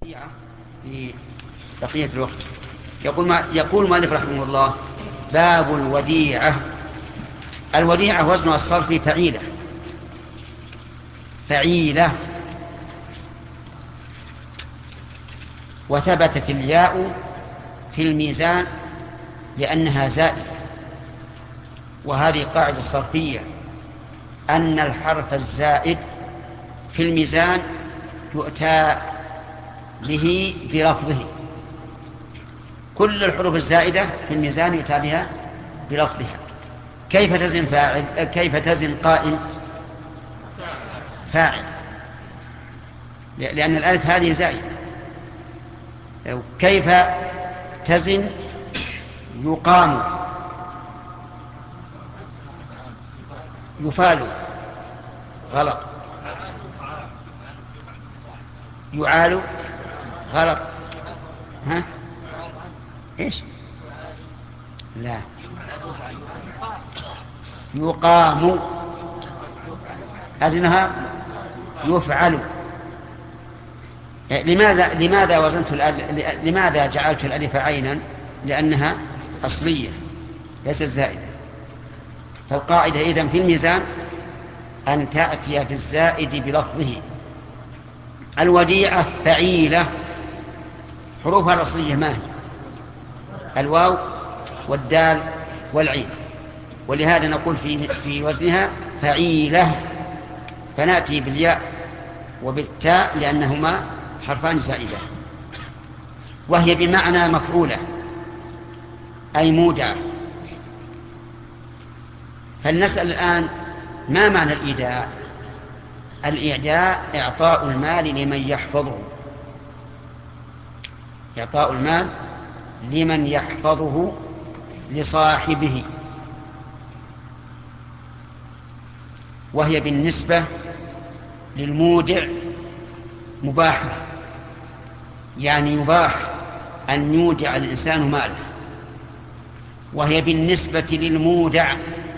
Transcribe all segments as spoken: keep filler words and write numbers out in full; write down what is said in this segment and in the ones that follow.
في بقية الوقت. يقول ما يقول مالك رحمه الله: باب الوديعة. الوديعة وزنها الصرفي فعيلة فعيلة وثبتت الياء في الميزان لأنها زائدة، وهذه قاعدة صرفية أن الحرف الزائد في الميزان يؤتى به بلفظه. كل الحروف الزائدة في الميزان يؤتى بها بلفظها. كيف تزن فاعل؟ كيف تزن قائم؟ فاعل، لأن الألف هذه زائدة. كيف تزن يقام؟ يفال، غلط. يعال، غلط. ها ايش؟ لا، يقام، أزنها يفعل. لماذا لماذا وزنت لماذا جعلت الألف عينا؟ لأنها أصلية ليست زائدة. فالقاعدة إذن في الميزان أن تأتي في الزائد بلفظه. الوديعة فعيلة، حروفها الأصلية ما هي؟ الواو والدال والعين، ولهذا نقول في في وزنها فعيلة، فنأتي بالياء وبالتاء لأنهما حرفان زائدة، وهي بمعنى مفعولة أي مودعة. فلنسأل الآن: ما معنى الإيداع؟ الإيداع إعطاء المال لمن يحفظه، إعطاء المال لمن يحفظه لصاحبه، وهي بالنسبة للمودع مباحة، يعني يباح أن يودع الإنسان ماله. وهي بالنسبة للمودع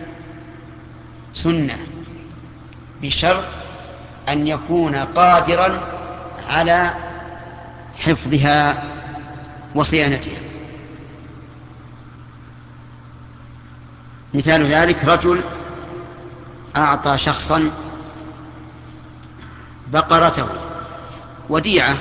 سنة، بشرط أن يكون قادرا على حفظها وصيانتها. مثال ذلك: رجل أعطى شخصا بقرته وديعة.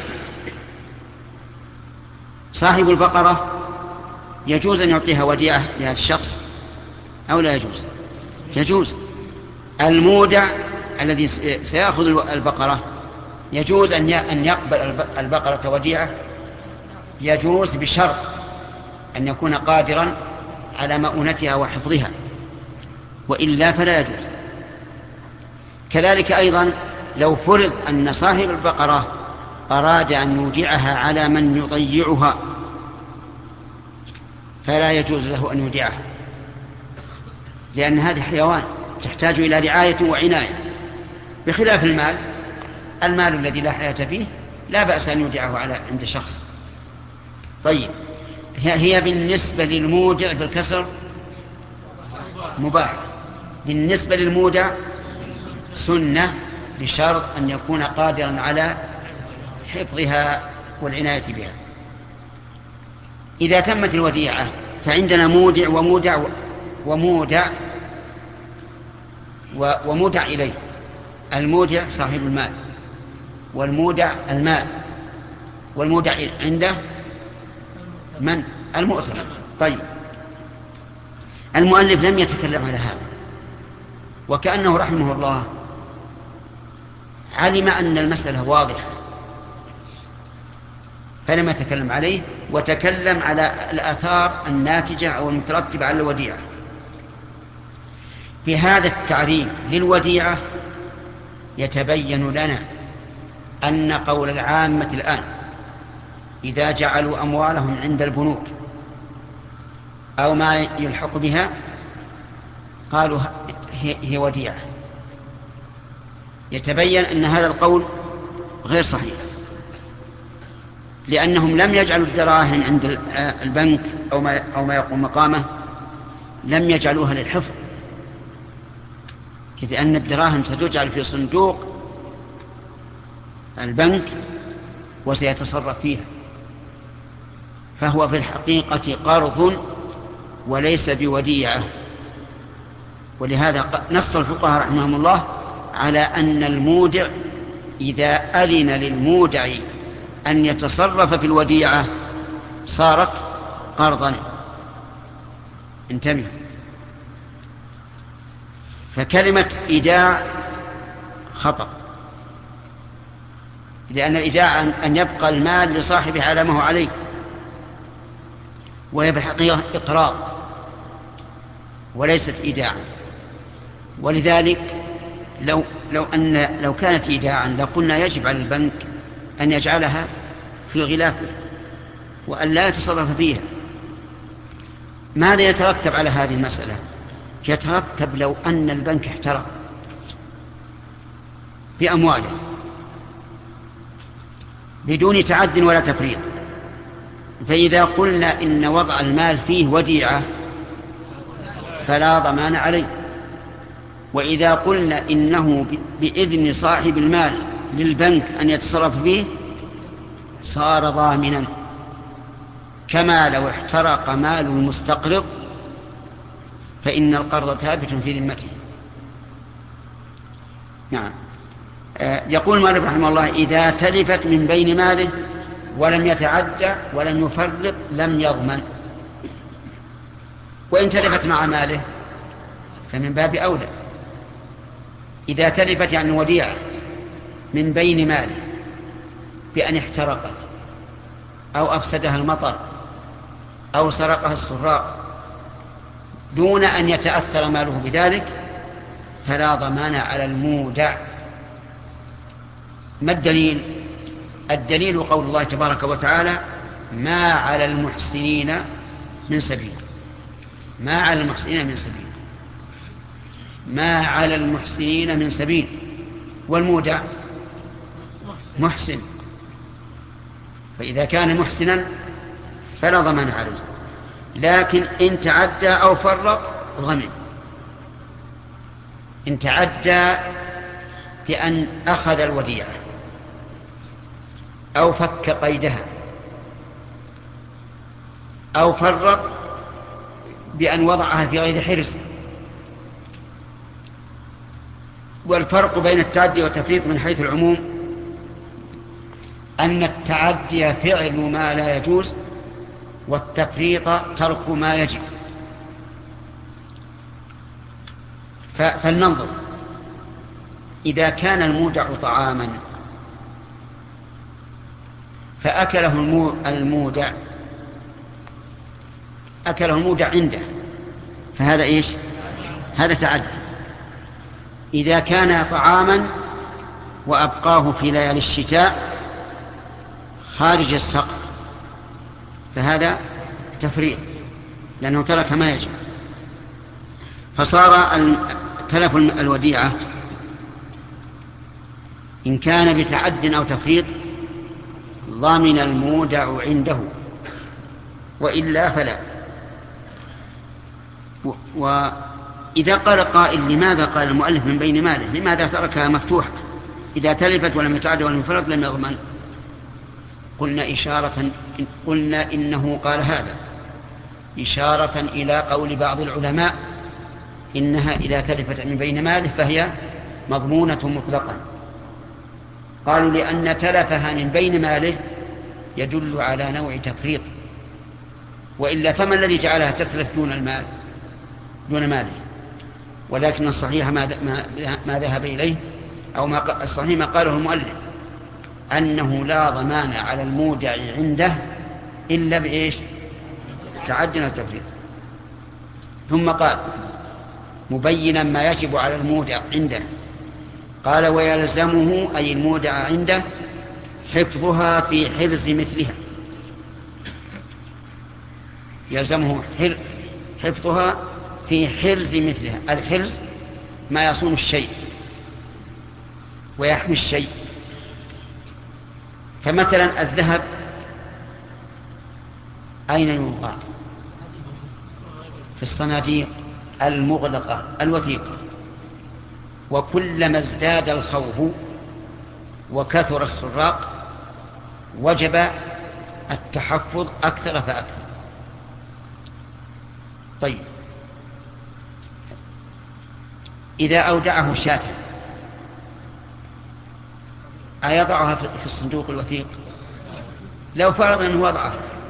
صاحب البقرة يجوز أن يعطيها وديعة لهذا الشخص أو لا يجوز؟ يجوز. المودع الذي سيأخذ البقرة يجوز أن يقبل البقرة وديعة، يجوز بشرط أن يكون قادرا على مؤونتها وحفظها، وإلا فلا يجوز. كذلك أيضا لو فرض أن صاحب البقرة أراد أن يودعها على من يضيعها، فلا يجوز له أن يودعها، لأن هذه حيوان تحتاج إلى رعاية وعناية، بخلاف المال. المال الذي لا حياة فيه لا بأس أن يودعه على عند شخص. طيب، هي بالنسبة للمودع بالكسر مباح، بالنسبة للمودع سنة، بشرط أن يكون قادرا على حفظها والعناية بها. إذا تمت الوديعة فعندنا مودع ومودع ومودع ومودع إليه. المودع صاحب المال، والمودع المال، والمودع عنده من؟ المؤتمن. طيب، المؤلف لم يتكلم على هذا، وكأنه رحمه الله علم أن المسألة واضحة فلم يتكلم عليه، وتكلم على الآثار الناتجة أو المترتبة على الوديعة. بهذا التعريف للوديعة يتبين لنا أن قول العامة الآن إذا جعلوا أموالهم عند البنوك أو ما يلحق بها قالوا هي وديعة، يتبين أن هذا القول غير صحيح، لأنهم لم يجعلوا الدراهم عند البنك أو ما أو ما يقوم مقامه، لم يجعلوها للحفظ، كيف أن الدراهم ستجعل في صندوق البنك وسيتصرف فيها، فهو في الحقيقة قرض وليس بوديعة. ولهذا نص الفقهاء رحمهم الله على أن المودع إذا أذن للمودع أن يتصرف في الوديعة صارت قرضا. انتبه، فكلمة إيداع خطأ، لأن الإيداع أن يبقى المال لصاحبه على ما هو عليه، وهي في الحقيقة إقراض وليست إيداعا. ولذلك لو لو أن لو كانت إيداعا لقلنا يجب على البنك أن يجعلها في غلافه وأن لا يتصرف فيها. ماذا يترتب على هذه المسألة؟ يترتب لو أن البنك احترق بأمواله بدون تعد ولا تفريط، فإذا قلنا إن وضع المال فيه وديعة فلا ضمان عليه، وإذا قلنا إنه بإذن صاحب المال للبنك أن يتصرف فيه صار ضامنا، كما لو احترق مال المستقرض فإن القرض ثابت في ذمته. نعم. يقول مالك رحمه الله: إذا تلفت من بين ماله ولم يتعدى ولم يفرط لم يضمن. وإن تلفت مع ماله فمن باب أولى. إذا تلفت يعني وديعة من بين ماله بأن احترقت أو أفسدها المطر أو سرقها السراق دون أن يتأثر ماله بذلك فلا ضمان على المودع. ما الدليل؟ الدليل قول الله تبارك وتعالى: ما على المحسنين من سبيل. ما على المحسنين من سبيل ما على المحسنين من سبيل والمودع محسن، فإذا كان محسنا فلا ضمان عليه، لكن إن تعدى أو فرط غنم. إن تعدى بأن أخذ الوديعة أو فك قيدها أو فرط بأن وضعها في غير حرز. والفرق بين التعدي والتفريط من حيث العموم أن التعدي فعل ما لا يجوز والتفريط ترك ما يجب. فلننظر: إذا كان المودع طعاما فأكله المودع أكله المودع عنده فهذا إيش؟ هذا تعدي. إذا كان طعاما وأبقاه في ليالي الشتاء خارج السقف فهذا تفريط لأنه ترك ما يجب. فصار تلف الوديعة إن كان بتعد أو تفريط ضامن المودع عنده، وإلا فلا. وإذا قال قائل: لماذا قال المؤلف من بين ماله؟ لماذا تركها مفتوحة؟ إذا تلفت ولم يتعد ولم يفرط لم يضمن. قلنا إشارة قلنا إنه قال هذا إشارة إلى قول بعض العلماء إنها إذا تلفت من بين ماله فهي مضمونة مطلقا. قالوا لأن تلفها من بين ماله يدل على نوع تفريط، وإلا فما الذي جعلها تتلف دون المال دون ماله؟ ولكن الصحيح ما, ما ذهب إليه أو ما الصحيح ما قاله المؤلف أنه لا ضمان على المودع عنده إلا بإيش؟ تعدنا التفريط. ثم قال مبينا ما يجب على المودع عنده، قال: ويلزمه أي المودع عنده حفظها في حرز مثلها. يلزمه حفظها في حرز مثلها. الحرز ما يصون الشيء ويحمي الشيء. فمثلا الذهب أين يوضع؟ في الصناديق المغلقة الوثيقة. وكلما ازداد الخوف وكثر السراق وجب التحفظ أكثر فأكثر. طيب، إذا أودعه شاة أيضعها في الصندوق الوثيق؟ لو فرض أنه وضعه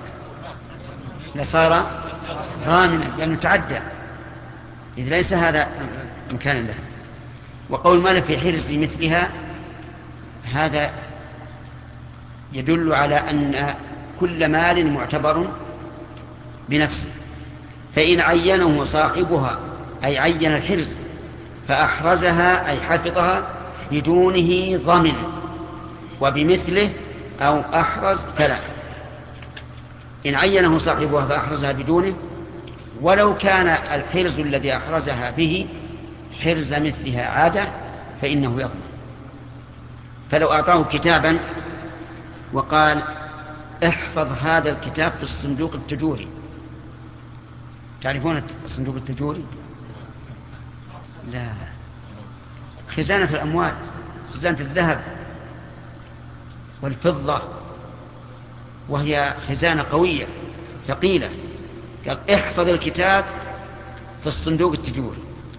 لصار ضامنا لأنه تعدى، إذ ليس هذا مكان له. وقول مال في حرز مثلها هذا يدل على أن كل مال معتبر بنفسه، فإن عينه صاحبها أي عين الحرز فأحرزها أي حفظها بدونه ضمن، وبمثله أو أحرز فلا. إن عينه صاحبها فأحرزها بدونه، ولو كان الحرز الذي أحرزها به حرز مثلها عادة فإنه يضمن. فلو أعطاه كتابا وقال احفظ هذا الكتاب في الصندوق التجوري، تعرفون الصندوق التجوري؟ لا، خزانة الأموال، خزانة الذهب والفضة، وهي خزانة قوية ثقيلة. قال احفظ الكتاب في الصندوق التجوري،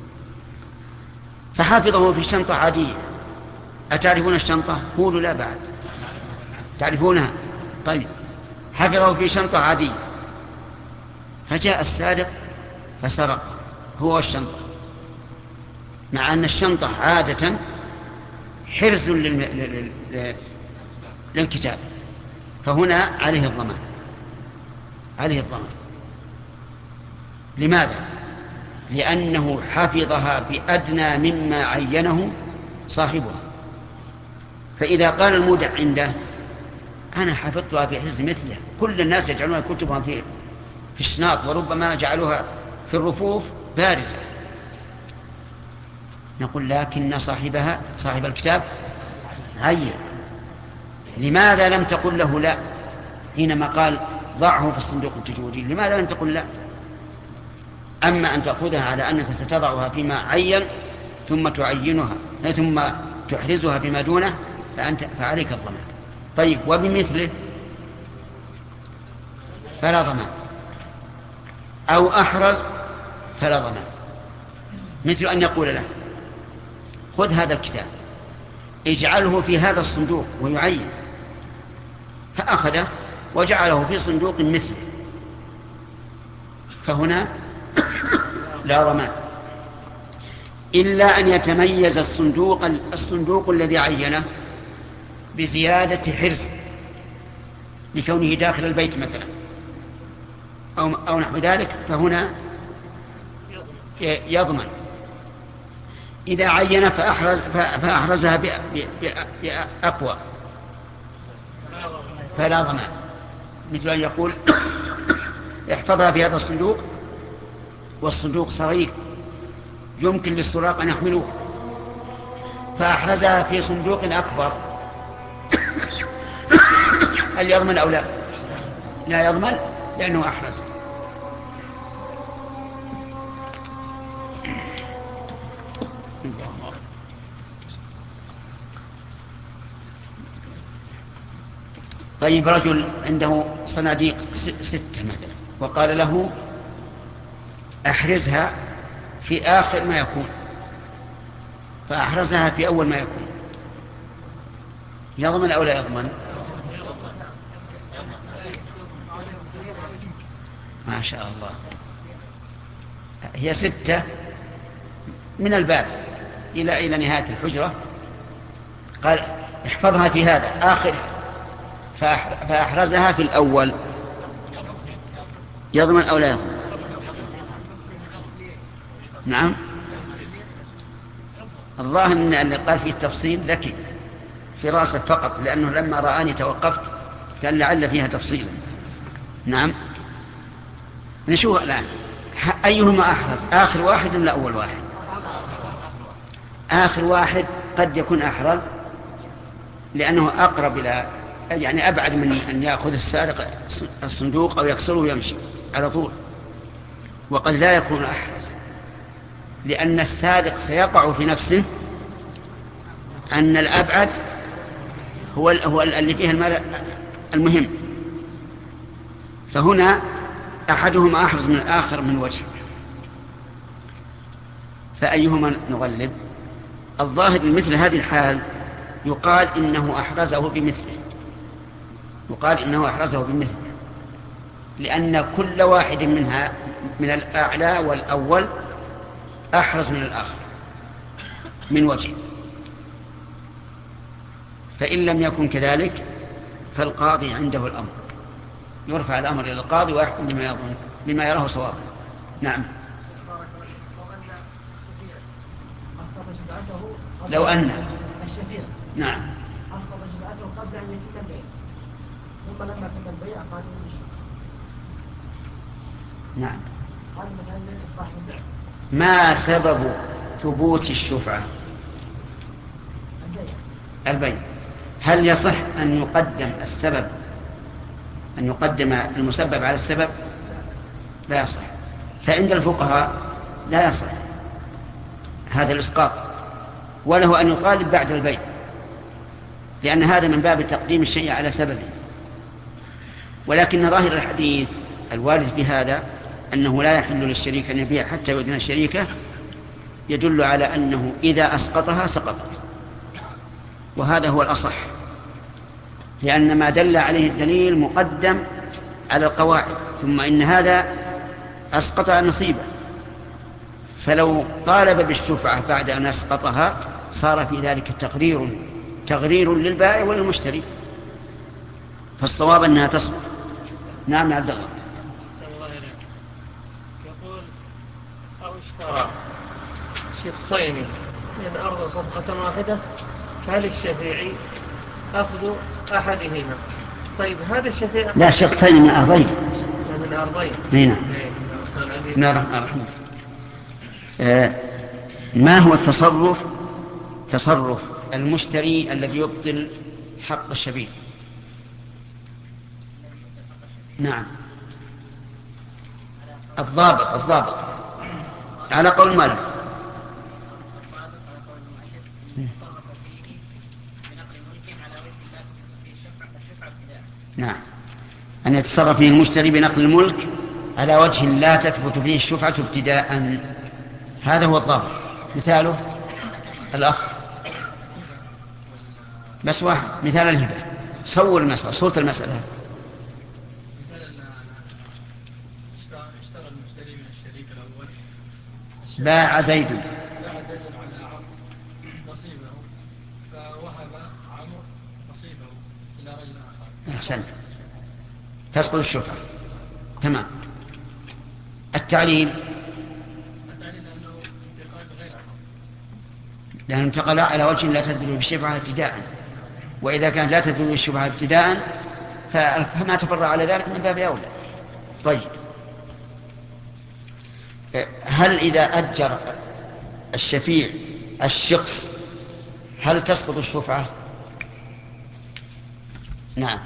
فحفظه في شنطة عادية. أتعرفون الشنطة؟ قولوا لا بعد تعرفونها. طيب، حفظه في شنطة عادية، فجاء السارق فسرق هو الشنطة، مع أن الشنطة عادة حرز للم... للكتاب، فهنا عليه الضمان، عليه الضمان. لماذا؟ لأنه حفظها بأدنى مما عينه صاحبها. فإذا قال المودع عنده أنا حفظتها في حرز مثله، كل الناس يجعلون كتبهم في في الشناط، وربما جعلوها في الرفوف بارزة، نقول لكن صاحبها صاحب الكتاب عين. لماذا لم تقل له لا حينما قال ضعه في الصندوق التجوري؟ لماذا لم تقل لا؟ أما أن تأخذها على أنك ستضعها فيما عين ثم تعينها ثم تحرزها فيما دونه فأنت فعليك الضمان. طيب، وبمثله فلا ضمان، أو أحرز فلا ضمان. مثل أن يقول له خذ هذا الكتاب اجعله في هذا الصندوق ويعين، فأخذه وجعله في صندوق مثله، فهنا لا ضمان، إلا أن يتميز الصندوق الصندوق الذي عينه بزيادة حرز لكونه داخل البيت مثلا أو, أو نحو ذلك، فهنا يضمن. إذا عين فأحرز فأحرزها بأقوى فلا ضمان. مثل أن يقول احفظها في هذا الصندوق والصندوق صغير يمكن للسراق أن يحملوه، فأحرزها في صندوق أكبر، هل يضمن أو لا؟ لا يضمن لأنه أحرز. طيب، رجل عنده صناديق ستة مثلا وقال له أحرزها في آخر ما يكون، فأحرزها في أول ما يكون، يضمن أو لا يضمن؟ ما شاء الله. هي ستة من الباب إلى إلى نهاية الحجرة، قال احفظها في هذا آخر فأحرزها في الأول، يضمن أو لا يضمن؟ نعم، الظاهر أن اللي قال فيه التفصيل ذكي في راسه فقط، لأنه لما رآني توقفت قال لعل فيها تفصيلا. نعم، نشوف الآن أيهما أحرز، آخر واحد ولا أول واحد؟ آخر واحد قد يكون أحرز لأنه أقرب إلى، يعني أبعد من أن يأخذ السارق الصندوق أو يكسره ويمشي على طول، وقد لا يكون أحرز لأن السارق سيقع في نفسه أن الأبعد هو هو اللي فيه المال المهم، فهنا أحدهما أحرز من الآخر من وجه، فأيهما نغلب؟ الظاهر من مثل هذه الحال يقال إنه أحرزه بمثله، يقال إنه أحرزه بمثله، لأن كل واحد منها من الأعلى والأول أحرز من الآخر من وجه. فإن لم يكن كذلك فالقاضي عنده الأمر، يرفع الأمر إلى القاضي ويحكم بما يظن بما يراه صوابا. نعم. لو أن الشفيع نعم أسقط شفاعته قبل أن يتم البيع، ثم لما تم البيع قال نعم. هذا مثلا لإصلاح البيع. ما سبب ثبوت الشفعة؟ البيع. هل يصح أن يقدم السبب أن يقدم المسبب على السبب؟ لا يصح. فعند الفقهاء لا يصح هذا الإسقاط، وله أن يطالب بعد البيع، لأن هذا من باب تقديم الشيء على سببه. ولكن ظاهر الحديث الوارد في هذا أنه لا يحل للشريك أن يبيع حتى يؤذن شريكه، يدل على أنه إذا أسقطها سقطت، وهذا هو الأصح، لأن ما دل عليه الدليل مقدم على القواعد، ثم إن هذا أسقط نصيبه، فلو طالب بالشفعة بعد أن أسقطها صار في ذلك تقرير تغرير للبائع وللمشتري، فالصواب أنها تسقط. نعم يا عبد الله. يقول أو اشترى شخصين من أرض صفقة واحدة، فهل الشفيعي أخذ أحدهما؟ طيب هذا الشفيع لا، شخصين من أرضين. من أرضين. نعم. نعم. آه ما هو التصرف تصرف المشتري الذي يبطل حق الشبيه؟ نعم. الضابط الضابط على قول المؤلف. نعم، أن يتصرف فيه المشتري بنقل الملك على وجه لا تثبت فيه الشفعة ابتداء، هذا هو الضابط. مثاله الأخ، بس واحد مثال الهبة. صور المسألة، صورة المسألة. اشترى المشتري من الشريك الأول، باع زيد باع زيد على عمرو نصيبه، فوهب عمرو نصيبه إلى رجل آخر. أحسنت، تسقط الشفعة. تمام. التعليل التعليل لأنه انتقال غير عمرو، لأنه انتقل على وجه لا تدل بالشفعة ابتداء، وإذا كانت لا تدل بالشفعة ابتداء فما تفرع على ذلك من باب أولى. طيب، هل إذا أجر الشفيع الشخص هل تسقط الشفعة؟ نعم.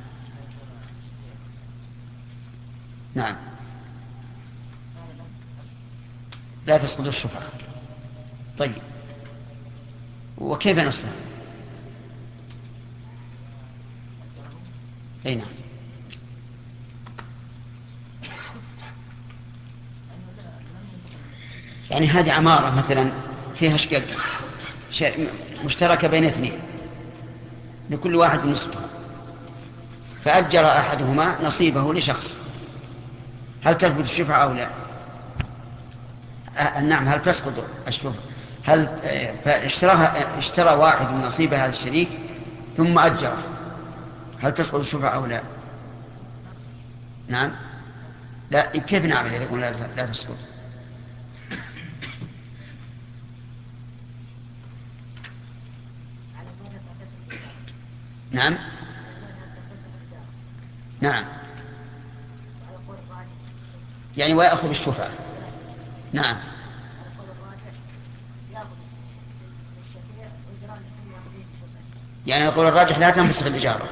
نعم، لا تسقط الشفعة. طيب، وكيف نصنع؟ أي نعم. يعني هذه عمارة مثلا فيها شقق مشتركة بين اثنين، لكل واحد نصفها، فأجر أحدهما نصيبه لشخص، هل تثبت الشفعة أو لا؟ أه نعم، هل تسقط الشفعة؟ هل فاشتراها اشترى واحد من نصيب هذا الشريك ثم أجره، هل تسقط الشفعة أو لا؟ نعم. لا، كيف نعمل إذا قلنا لا تسقط؟ نعم. نعم، يعني ويأخذ الشفعة. نعم. يعني القول الراجح لا تنفسخ الإجارة،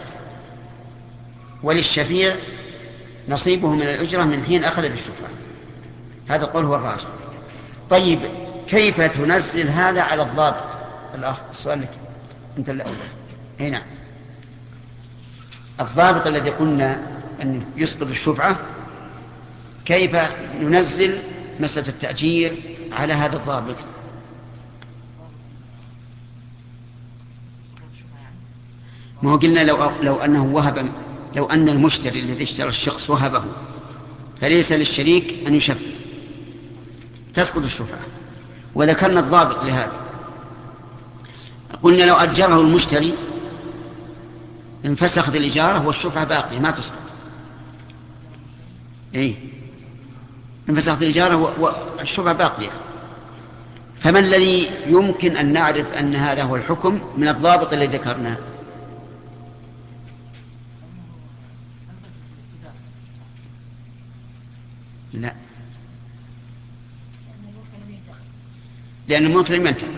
وللشفيع نصيبه من الأجرة من حين أخذ بالشفعة، هذا القول هو الراجح. طيب، كيف تنزل هذا على الضابط؟ الأخ، السؤال لك أنت. لا، هنا الضابط الذي قلنا أن يسقط الشفعة كيف ننزل مسألة التأجير على هذا الضابط؟ ما هو قلنا لو, لو أنه وهب، لو أن المشتري الذي اشترى الشخص وهبه فليس للشريك أن يشفع تسقط الشفعة، وذكرنا الضابط لهذا. قلنا لو أجره المشتري انفسخت الإجارة والشفعة باقية ما تسقط. إيه انفسخت الإجارة والشفعة باقية. فما الذي يمكن أن نعرف أن هذا هو الحكم من الضابط الذي ذكرناه؟ لا، لأن الملك لم ينتقل،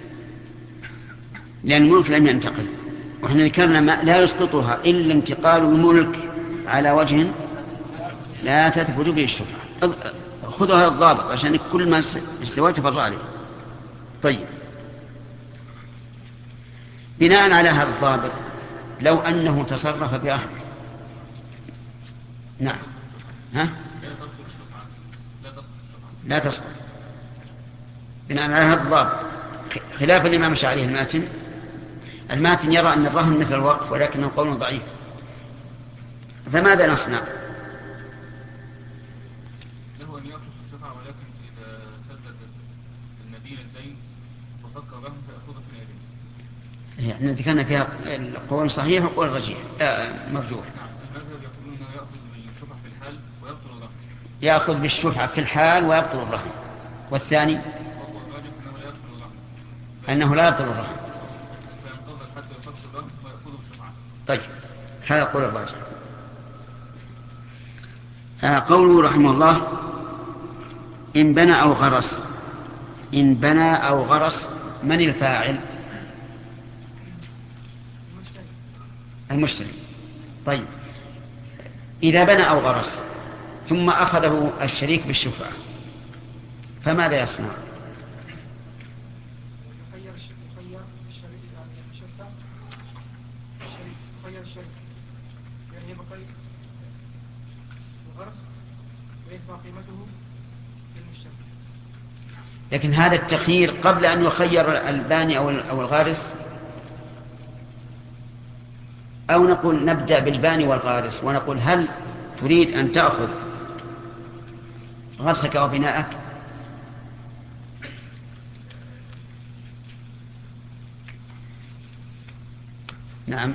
لأن الملك لم ينتقل، وإحنا ذكرنا ما لا يسقطها إلا انتقال الملك على وجه لا تثبت به الشفعة. خذوا هذا الضابط عشان كل ما استوى تفرع عليه. طيب، بناء على هذا الضابط لو أنه تصرف بأهله، نعم، ها؟ لا تسقط بناء على هذا الضابط، خلافا لما مشى عليه الماتن. الماتن يرى أن الرهن مثل الوقف ولكنه قول ضعيف. فماذا نصنع؟ له أن يأخذ الشفعة، ولكن إذا سدد المدين الدين وفك الرهن فيأخذه في اليدين. احنا ذكرنا فيها القول صحيح والقول رجيح آه مرجوح. نعم، المذهب يقولون أنه يأخذ بالشفعة في الحال ويبطل الرهن. يأخذ بالشفعة في الحال ويبطل الرهن. والثاني وهو الراجح أنه لا يبطل الرهن. أنه لا يبطل الرهن. فينتظر حتى يفك الرهن ويأخذه بالشفعة. طيب، هذا قول الراجح. آه قوله رحمه الله: إن بنى أو غرس. إن بنى أو غرس، من الفاعل؟ المشتري. طيب، إذا بنى أو غرس ثم أخذه الشريك بالشفعة فماذا يصنع؟ يخير يخير الشريك يعني المشفع الشريك يخير الشريك يعني يبقى الغرس ويدفع قيمته للمشتري. لكن هذا التخيير قبل أن يخير الباني أو الغارس، أو نقول نبدأ بالباني والغارس ونقول: هل تريد أن تأخذ غرسك أو بناءك؟ نعم،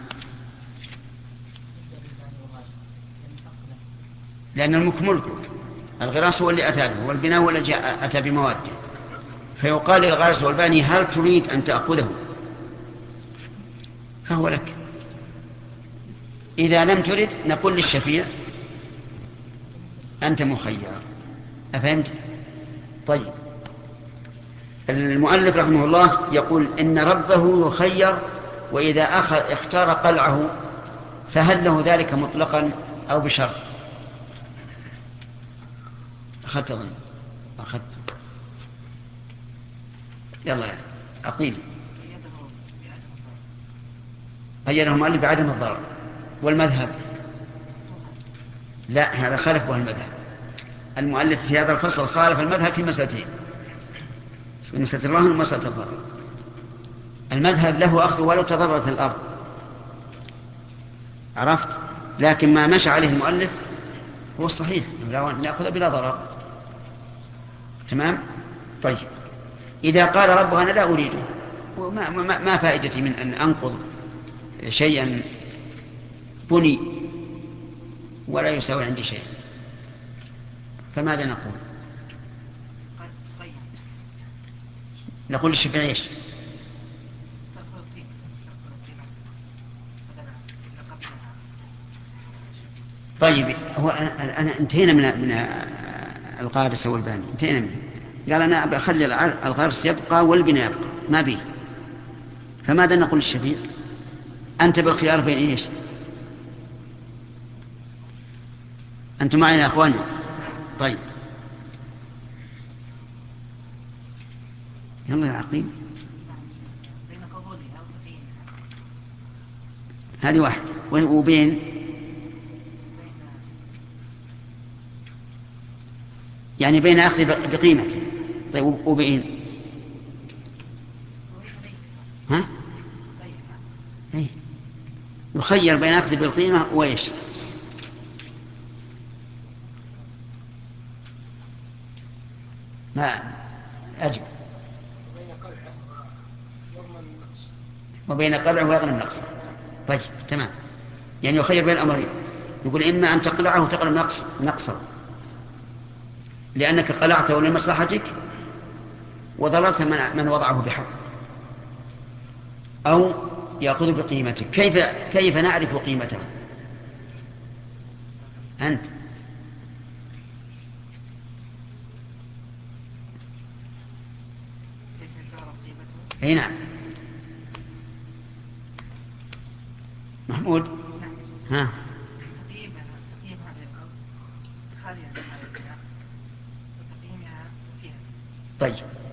لأن الملك ملكه، الغراس هو اللي أتى به والبناء هو الذي أتى بمواده، فيقال للغارس والباني: هل تريد أن تأخذه؟ فهو لك. إذا لم ترد نقول للشفيع: أنت مخير. أفهمت؟ طيب، المؤلف رحمه الله يقول إن ربه يخير وإذا أخذ اختار قلعه، فهل له ذلك مطلقا أو بشرط؟ أخذت ظن أخذت يلا يا أقيل. قيده المؤلف بعدم الضرر. والمذهب لا، هذا خالف به المذهب. المؤلف في هذا الفصل خالف المذهب في مسألتين: في مسألة الرهن ومسألة الضرر. المذهب له أخذ ولو تضررت الأرض، عرفت؟ لكن ما مشى عليه المؤلف هو الصحيح، نأخذ بلا ضرر. تمام؟ طيب، إذا قال ربها أنا لا أريده، ما, ما, ما فائدتي من أن أنقض شيئا بني ولا يساوي عندي شيء، فماذا نقول؟ نقول للشافعي ايش؟ طيب، هو أنا, أنا انتهينا من من الغارس والباني، انتهينا منه. قال أنا بخلي الغارس يبقى والبناء يبقى، ما بيه. فماذا نقول للشفيع؟ أنت بالخيار بين إيش؟ أنتم معنا يا أخواني؟ طيب، يلا يا عقيم، هذه واحدة. وبين يعني بين أخذ بقيمته. طيب وبين ها أي. يخير بين أخذ بالقيمة وإيش؟ ما أجب. وبين قلعه ويغنم النقص. طيب تمام. يعني يخير بين الأمرين، يقول إما أن تقلعه وتغنم نقص نقصه لأنك قلعته لمصلحتك وضررت من, من وضعه بحق، أو يأخذ بقيمته. كيف كيف نعرف قيمته؟ أنت أي نعم. محمود ها طيب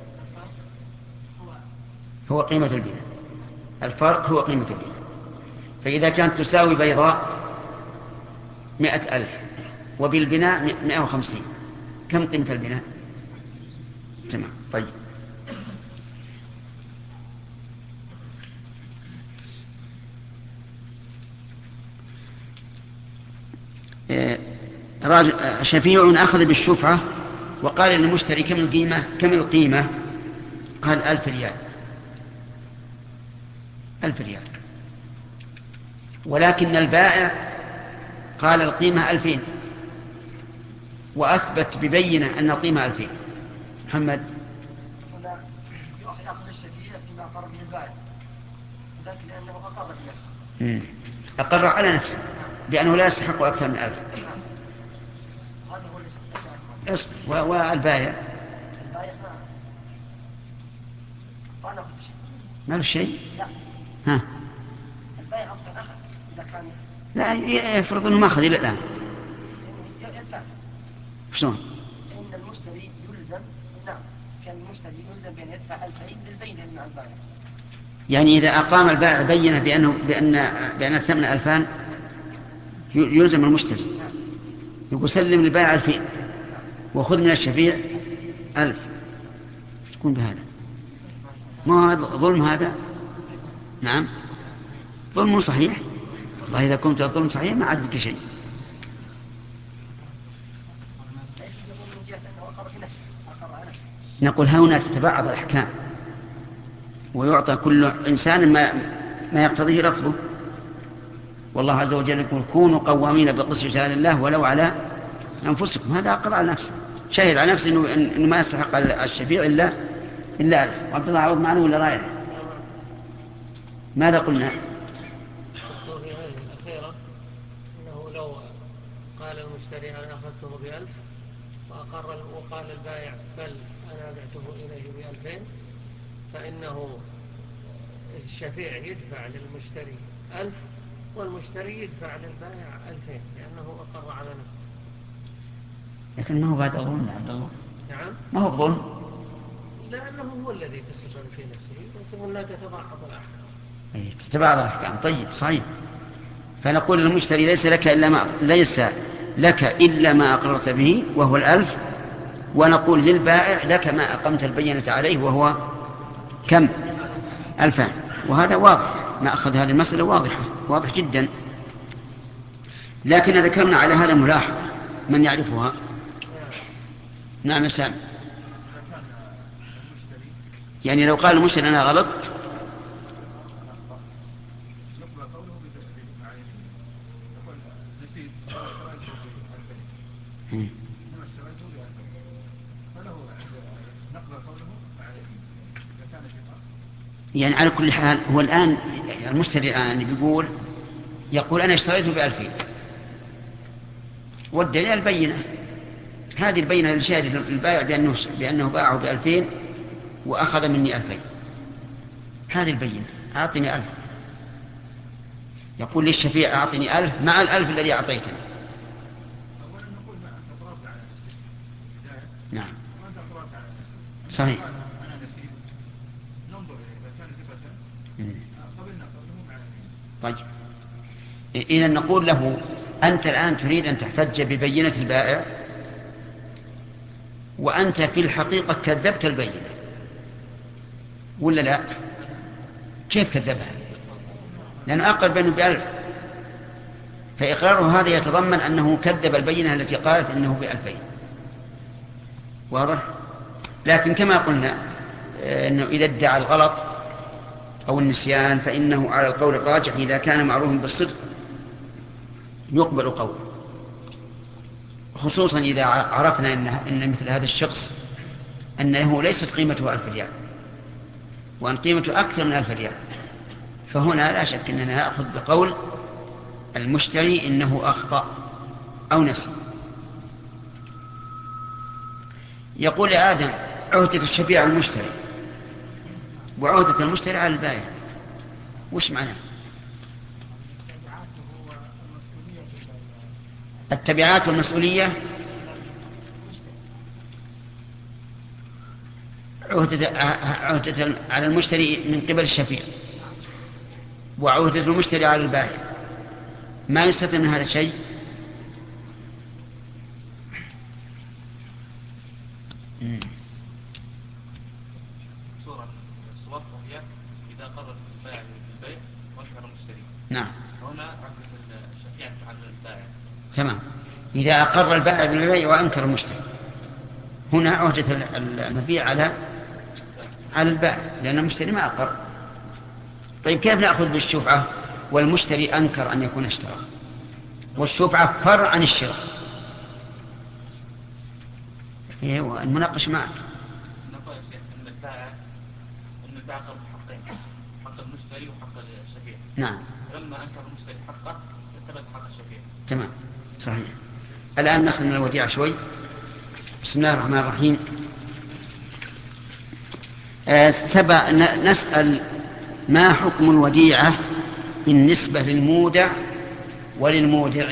هو قيمة البناء. الفرق هو قيمة البناء. فإذا كانت تساوي بيضاء مئة ألف وبالبناء مئة وخمسين، كم قيمة البناء؟ تمام. طيب شفيع أخذ بالشفعة وقال للمشتري كم القيمة كم القيمة قال ألف ريال ألف ريال، ولكن البائع قال القيمة ألفين وأثبت ببينة أن القيمة ألفين. محمد يأخذ الشفيع فيما أقر به البائع، لكن لأنه أقر بنفسه أقر على نفسه بأنه لا يستحق أكثر من ألف. والبايع ما له شيء. لا ها البايع أصلا أخذ إذا كان لا يفرض أنه ما أخذ إلى الآن. يدفع. شلون؟ إن المشتري يلزم نعم كان المشتري يلزم بأن يدفع ألفين للبينة مع البائع. يعني إذا أقام البائع بينة بأنه بأن بأن الثمن ألفان يلزم المشتري. يقول سلم للبائع ألفين وخذ من الشفيع ألف. تكون بهذا ما هذا ظلم؟ هذا نعم ظلم صحيح. والله إذا كنت الظلم صحيح ما عاد بك شيء. نقول هنا تتبعض الأحكام ويعطى كل إنسان ما ما يقتضيه لفظه. والله عز وجل يقول كونوا قوامين بالقسط شهادة لله ولو على أنفسكم. هذا أقر على نفسه، شهد على نفسه إنه, إنه ما يستحق الشفيع إلا إلا ألف. وعبد الله عوض معنا ولا رايح؟ ماذا قلنا؟ في هذه الأخيرة أنه لو قال المشتري أنا أخذته بألف وأقر وقال البائع بل أنا بعته إليه بألفين، فإنه الشفيع يدفع للمشتري ألف والمشتري يدفع للبائع ألفين لأنه أقر على نفسه. لكن ما هو بعد ظلم يا عبد الله. نعم ما هو ظلم لأنه هو الذي تسبب في نفسه وقلنا تتبعض الأحكام. أي تتبعض الأحكام. طيب صحيح. فنقول للمشتري ليس لك إلا ما ليس لك إلا ما أقررت به وهو الألف، ونقول للبائع لك ما أقمت البينة عليه وهو كم؟ ألفان. وهذا واضح، ما أخذ هذه المسألة واضحة واضح جدا. لكن ذكرنا على هذا ملاحظة من يعرفها؟ نعم سام. يعني لو قال المشتري أنا غلطت يعني على كل حال هو الآن المشتري الآن بيقول يقول أنا اشتريته بألفين والدليل البينة. هذه البينة للشاهد البائع بأنه, بأنه باعه بألفين وأخذ مني ألفين. هذه البينة أعطني ألف. يقول للشفيع أعطني ألف مع الألف الذي أعطيتني. نعم صحيح. طيب إذا نقول له أنت الآن تريد أن تحتج ببينة البائع وأنت في الحقيقة كذبت البينة ولا لا؟ كيف كذبها؟ لأنه أقر بينه بألف، فإقراره هذا يتضمن أنه كذب البينة التي قالت إنه بألفين. واضح؟ لكن كما قلنا أنه إذا ادعى الغلط أو النسيان فإنه على القول الراجح إذا كان معروفا بالصدق يقبل قوله، خصوصا إذا عرفنا إن, إن مثل هذا الشخص أنه ليست قيمته ألف ريال وأن قيمته أكثر من ألف ريال، فهنا لا شك أننا نأخذ بقول المشتري إنه أخطأ أو نسي. يقول آدم عهدة الشفيع على المشتري وعهدة المشتري على البائع، وش معناه؟ التبعات والمسؤولية عهدة, عهدة على المشتري من قبل الشفيع وعهدة المشتري على البائع، ما يستثنى من هذا الشيء. صورة الصور وهي إذا قرر البائع بالبيع وانكر المشتري. نعم. هنا عهدة الشفيع على البائع. تمام. إذا أقر البائع بالبيع وأنكر المشتري، هنا عهدة المبيع على على البائع لأن المشتري ما أقر. طيب كيف نأخذ بالشفعة والمشتري أنكر أن يكون اشترى، والشفعة فرع عن الشراء؟ ايوه المناقش معك. نقول ان البائع ان البائع قرر حقين، حق المشتري وحق الشفيع. نعم. لما انكر المشتري حقه ثبت حق الشفيع. تمام صحيح. الآن نخل من الوديعة شوي. بسم الله الرحمن الرحيم. آه سبع نسأل ما حكم الوديعة بالنسبة للمودع وللمودع؟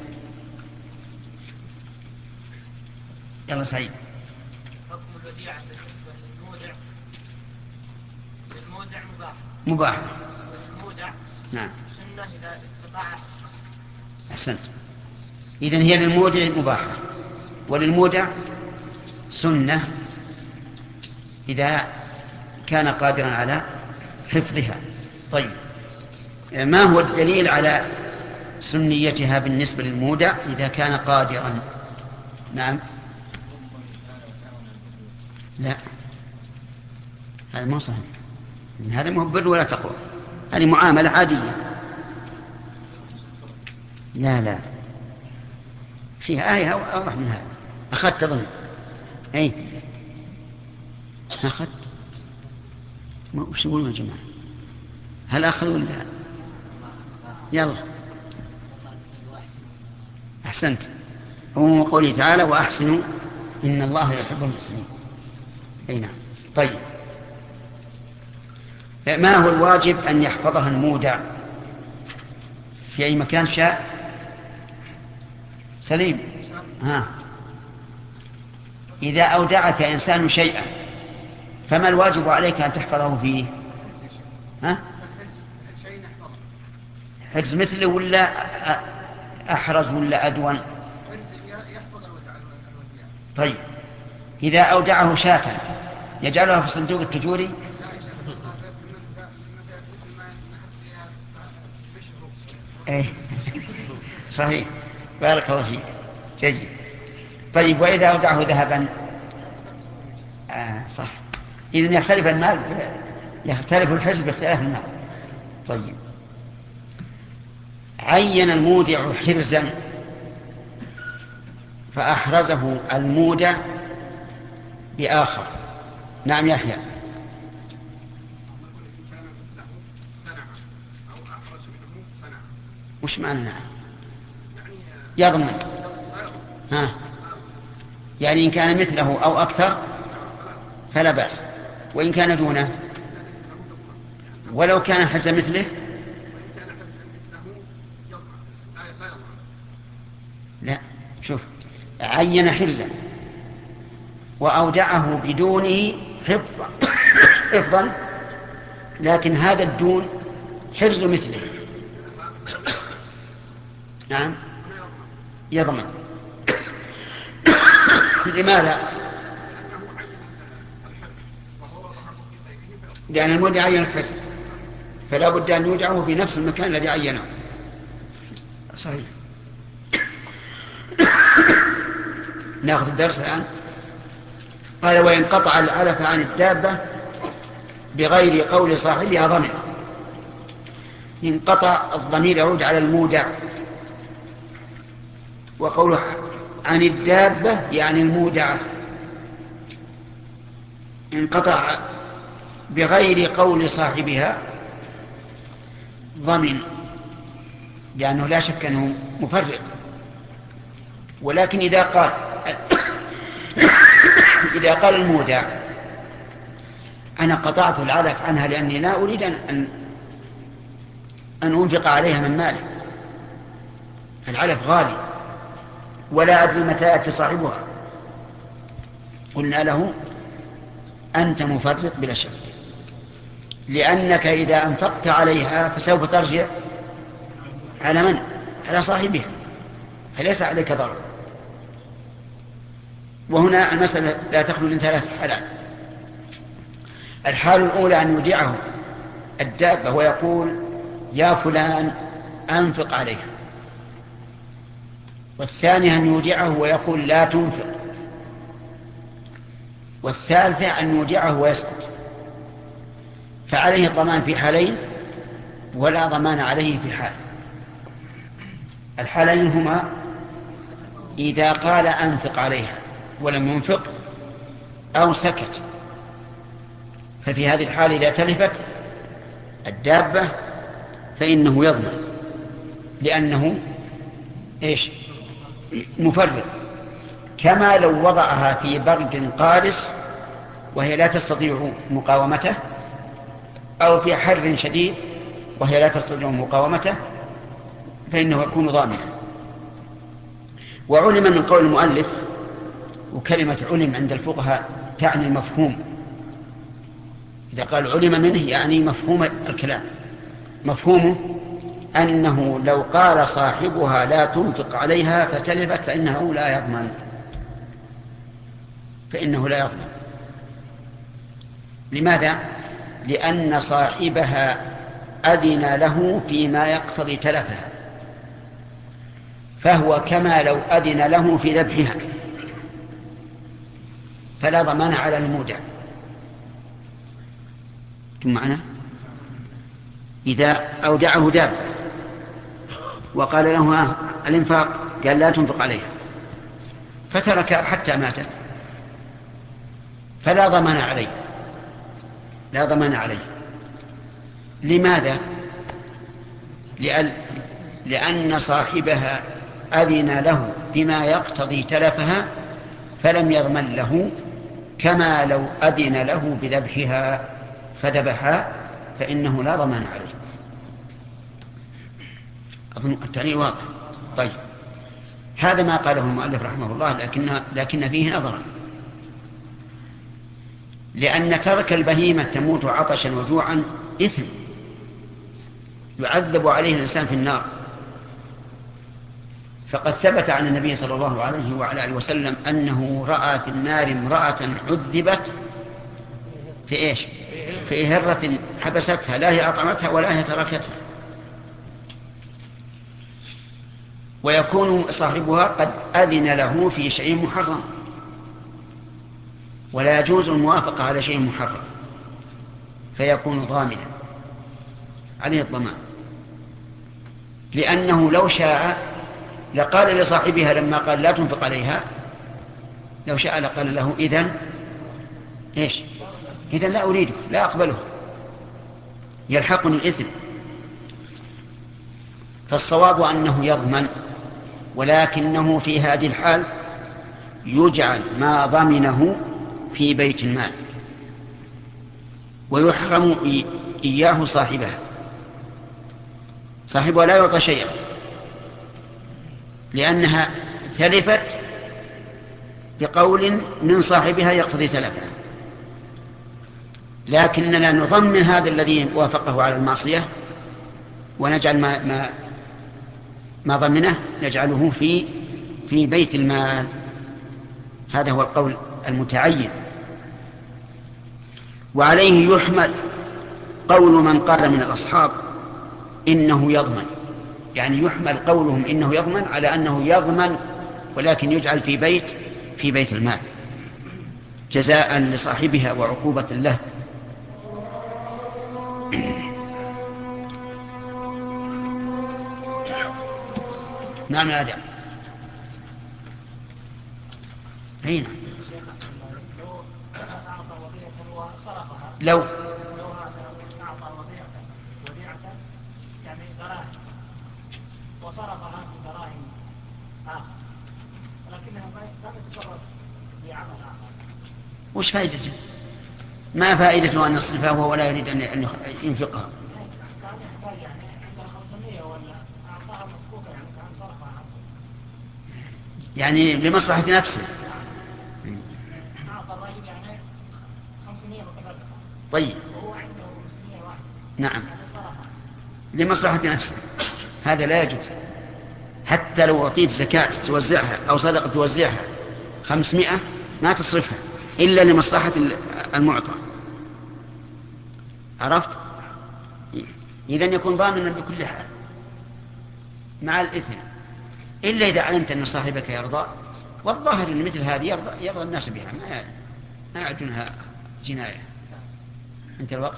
يلا سعيد. حكم الوديعة بالنسبة للمودع للمودع مباح مباح والمودع نعم سنة إذا استطاع. أحسنت. إذن هي للمودع مباحة وللمودع سنة إذا كان قادرا على حفظها. طيب ما هو الدليل على سنيتها بالنسبة للمودع إذا كان قادرا؟ نعم. لا هذا ما صحيح، هذا مو بر ولا تقوى، هذه معاملة عادية. لا لا فيها آية أوضح من هذا. أخذت تظن أي أخذت ما وش يقولون يا جماعة؟ هل أخذوا ولا لا؟ يلا أحسنت. هو قوله تعالى وأحسنوا إن الله يحب المحسنين. أي نعم. طيب ما هو الواجب أن يحفظها المودع في أي مكان شاء؟ سليم ها. إذا أودعك إنسان شيئا فما الواجب عليك أن تحفظه فيه؟ ها؟ حرز مثله ولا أحرز ولا أدون؟ طيب إذا أودعه شاة يجعلها في صندوق التجوري؟ ايه صحيح بارك الله فيك جيد. طيب وإذا أودعه ذهبا؟ آه صح. إذن يختلف المال يختلف الحرز باختلاف المال. طيب عين المودع حرزا فأحرزه المودع بآخر. نعم يحيى. وش معنى نعم؟ يضمن. ها يعني إن كان مثله أو أكثر فلا بأس، وإن كان دونه ولو كان حتى مثله لا. شوف عين حرزا وأودعه بدونه حفظا حفظا لكن هذا الدون حرز مثله. نعم يضمن. لماذا؟ لأن المودع عين الحرز، فلا بد أن يودعه في نفس المكان الذي عينه. صحيح. نأخذ الدرس الآن. قال: وإن قطع العلف عن الدابة بغير قول صاحبها ضمن. انقطع الضمير يعود على المودع، وقوله عن الدابة يعني المودعة. انقطع بغير قول صاحبها ضمن، لأنه لا شك أنه مفرط. ولكن إذا قال إذا قال المودع: أنا قطعت العلف عنها لأني لا أريد أن أن أنفق عليها من مالي، العلف غالي ولا أدري متى يأتي صاحبها، قلنا له: أنت مفرط بلا شك، لأنك إذا أنفقت عليها فسوف ترجع على من؟ على صاحبها، فليس عليك ضرر. وهنا المسألة لا تخلو من ثلاث حالات. الحال الأولى أن يودعه الدابة ويقول: يا فلان أنفق عليها. والثانية أن يودعه ويقول: لا تنفق. والثالثة أن يودعه ويسكت. فعليه الضمان في حالين ولا ضمان عليه في حال. الحالين هما: إذا قال أنفق عليها ولم ينفق، أو سكت. ففي هذه الحال إذا تلفت الدابة فإنه يضمن، لأنه إيش؟ مفرط. كما لو وضعها في برد قارس وهي لا تستطيع مقاومته، أو في حر شديد وهي لا تستطيع مقاومته، فإنه يكون ضامنا. وعلم من قول المؤلف، وكلمة علم عند الفقهاء تعني المفهوم. إذا قال علم منه يعني مفهوم الكلام. مفهومه أنه لو قال صاحبها لا تنفق عليها فتلفت فإنه لا يضمن، فإنه لا يضمن. لماذا؟ لأن صاحبها أذن له فيما يقتضي تلفها، فهو كما لو أذن له في ذبحها، فلا ضمان على المودع. معنا؟ إذا أودعه دابة وقال له الإنفاق، قال لا تنفق عليها، فترك حتى ماتت، فلا ضمان عليه، لا ضمان عليه. لماذا؟ لأن, لأن صاحبها أذن له بما يقتضي تلفها فلم يضمن له، كما لو أذن له بذبحها فذبحها فإنه لا ضمان عليه. أظن التعليل واضح. طيب، هذا ما قاله المؤلف رحمه الله، لكن, لكن فيه نظرا، لأن ترك البهيمة تموت عطشا وجوعا إثم يعذب عليه الإنسان في النار. فقد ثبت عن النبي صلى الله عليه وعلى آله وسلم أنه رأى في النار امرأة عذبت في إيش؟ في هرة حبستها، لا هي أطعمتها ولا هي تركتها، ويكون صاحبها قد أذن له في شيء محرم، ولا يجوز الموافقة على شيء محرم، فيكون ضامنا عليه الضمان. لأنه لو شاء لقال لصاحبها لما قال لا تنفق عليها، لو شاء لقال له إذن إيش؟ إذن لا أريده، لا أقبله، يلحقني الإثم. فالصواب أنه يضمن، ولكنه في هذه الحال يجعل ما ضمنه في بيت المال، ويحرم إياه صاحبها. صاحبها لا يعطى شيئا لأنها تلفت بقول من صاحبها يقتضي تلفها، لكننا نضمن هذا الذي وافقه على المعصية، ونجعل ما, ما, ما ضمنه نجعله في, في بيت المال. هذا هو القول المتعين، وعليه يحمل قول من قال من الأصحاب إنه يضمن، يعني يحمل قولهم إنه يضمن على أنه يضمن، ولكن يجعل في بيت في بيت المال جزاء لصاحبها وعقوبة له. نعم يا آدم. هنا لو لو هذا أعطى وديعة وديعة يعني دراهم وصرفها من دراهم آخر، ولكنه لم يتصرف بعمل آخر. وش فائدته؟ ما فائدته أن يصرفها وهو لا يريد أن ينفقها؟ كان يحتاج يعني عنده خمسمائة ولا أعطاها مفكوكة، يعني كان صرفها يعني لمصلحة نفسه. أعطى الرجل يعني خمسمائة وكذا. طيب. وهو عنده خمسمائة واحد. نعم. يعني صرفها لمصلحة نفسه، هذا لا يجوز. حتى لو أعطيت زكاة توزعها أو صدقة توزعها خمسمائة ما تصرفها إلا لمصلحة المعطى. عرفت؟ إذن يكون ضامنا بكل حال مع الإثم، إلا إذا علمت أن صاحبك يرضى، والظاهر أن مثل هذه يرضى, يرضى الناس بها، ما ما يعدونها جناية. انت الوقت.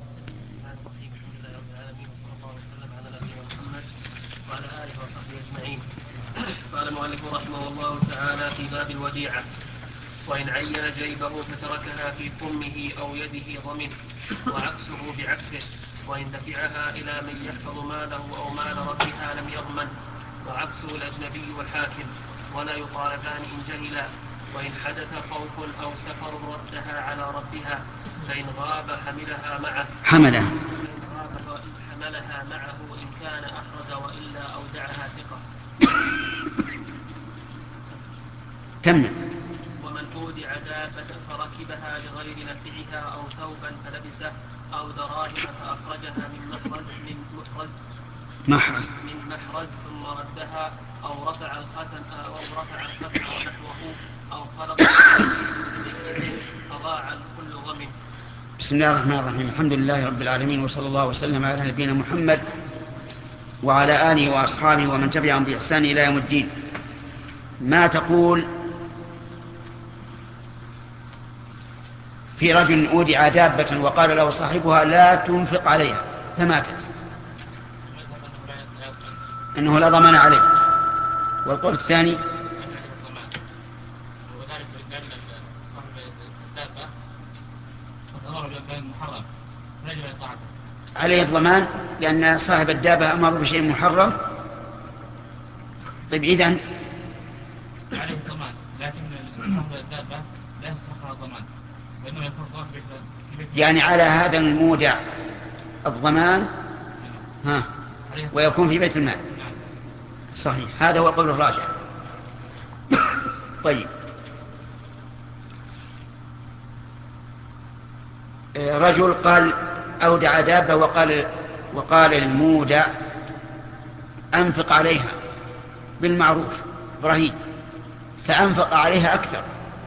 وعلى آله وصحبه أجمعين. قال المؤلف رحمه الله تعالى في باب الوديعة: وإن عين جيبه فتركها في فمه أو يده ضمن، وعكسه بعكسه. وإن دفعها إلى من يحفظ ماله أو مال ربها لم يضمن، وعكسه الأجنبي والحاكم، ولا يطالبان إن جهلا. وإن حدث خوف أو سفر ردها على ربها، فإن غاب حملها معه حملها فإن غاب حملها معه إن كان أحرز، وإلا أودعها ثقة. كمل. ومن أودع دابة فركبها لغير نفعها أو ثوبا فلبسه أو دراهم فأخرجها من محرز من محرز محرز من محرز ثم ردها، أو رفع الختم أو رفع الختم ونحوه، أو خلط بذكره فضاع كل ضمن. بسم الله الرحمن الرحيم. الحمد لله رب العالمين، وصلى الله وسلم على نبينا محمد وعلى آله وأصحابه ومن تبعهم بإحسان إلى يوم الدين. ما تقول في رجل أودع دابة وقال له صاحبها لا تنفق عليها فماتت، أنه لا ضمان عليه؟ والقول الثاني عليه الضمان لأن صاحب الدابة أمر بشيء محرم. طيب إذن عليه الضمان، لكن صاحب الدابة لا يستحق الضمان، وإنما يكون ضعف يعني على هذا المودع الضمان ها ويكون في بيت المال. صحيح، هذا هو القول الراجح. طيب، رجل قال أودع دابة وقال وقال المودع أنفق عليها بالمعروف إبراهيم، فأنفق عليها أكثر،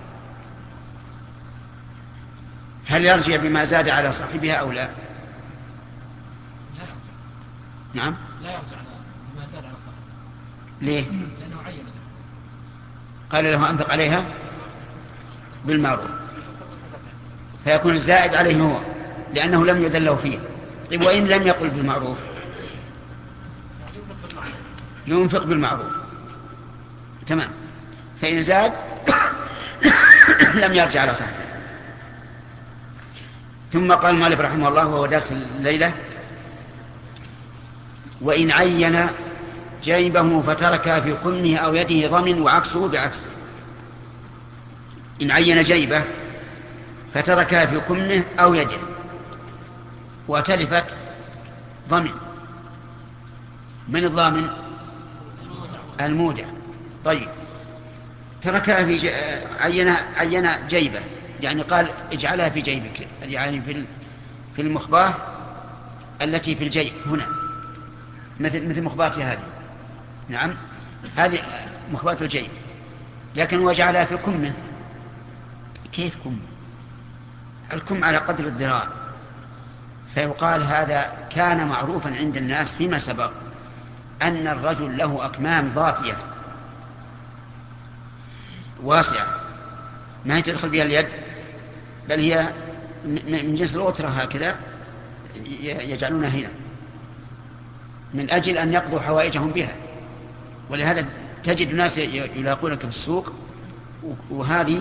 هل يرجع بما زاد على صاحبها أو لا؟ لا يرجع. نعم، لا يرجع بما زاد على صاحبها. ليه؟ لأنه عين قال له أنفق عليها بالمعروف، فيكون الزائد عليه هو لأنه لم يذن له فيه. طيب، وإن لم يقل بالمعروف؟ ينفق بالمعروف، تمام. فإن زاد لم يرجع على صاحبه. ثم قال مالك رحمه الله وهو درس الليلة: وإن عين جيبه فتركها في كمه أو يده ضمن، وعكسه بعكسه. إن عين جيبه فتركها في كمه أو يده وتلفت ضمن، من الضامن؟ المودع. طيب، تركها في ج... عين عين جيبه، يعني قال اجعلها في جيبك، يعني في في المخباه التي في الجيب هنا، مثل مثل مخباتي هذه. نعم، هذه مخبات الجيب، لكن وجعلها في كمه. كيف كمه؟ الكم على قدر الذراع، فيقال هذا كان معروفا عند الناس فيما سبق أن الرجل له أكمام ضافية واسعة ما هي تدخل بها اليد، بل هي من جنس الأوترة هكذا يجعلونها هنا من أجل أن يقضوا حوائجهم بها. ولهذا تجد الناس يلاقونك في السوق وهذه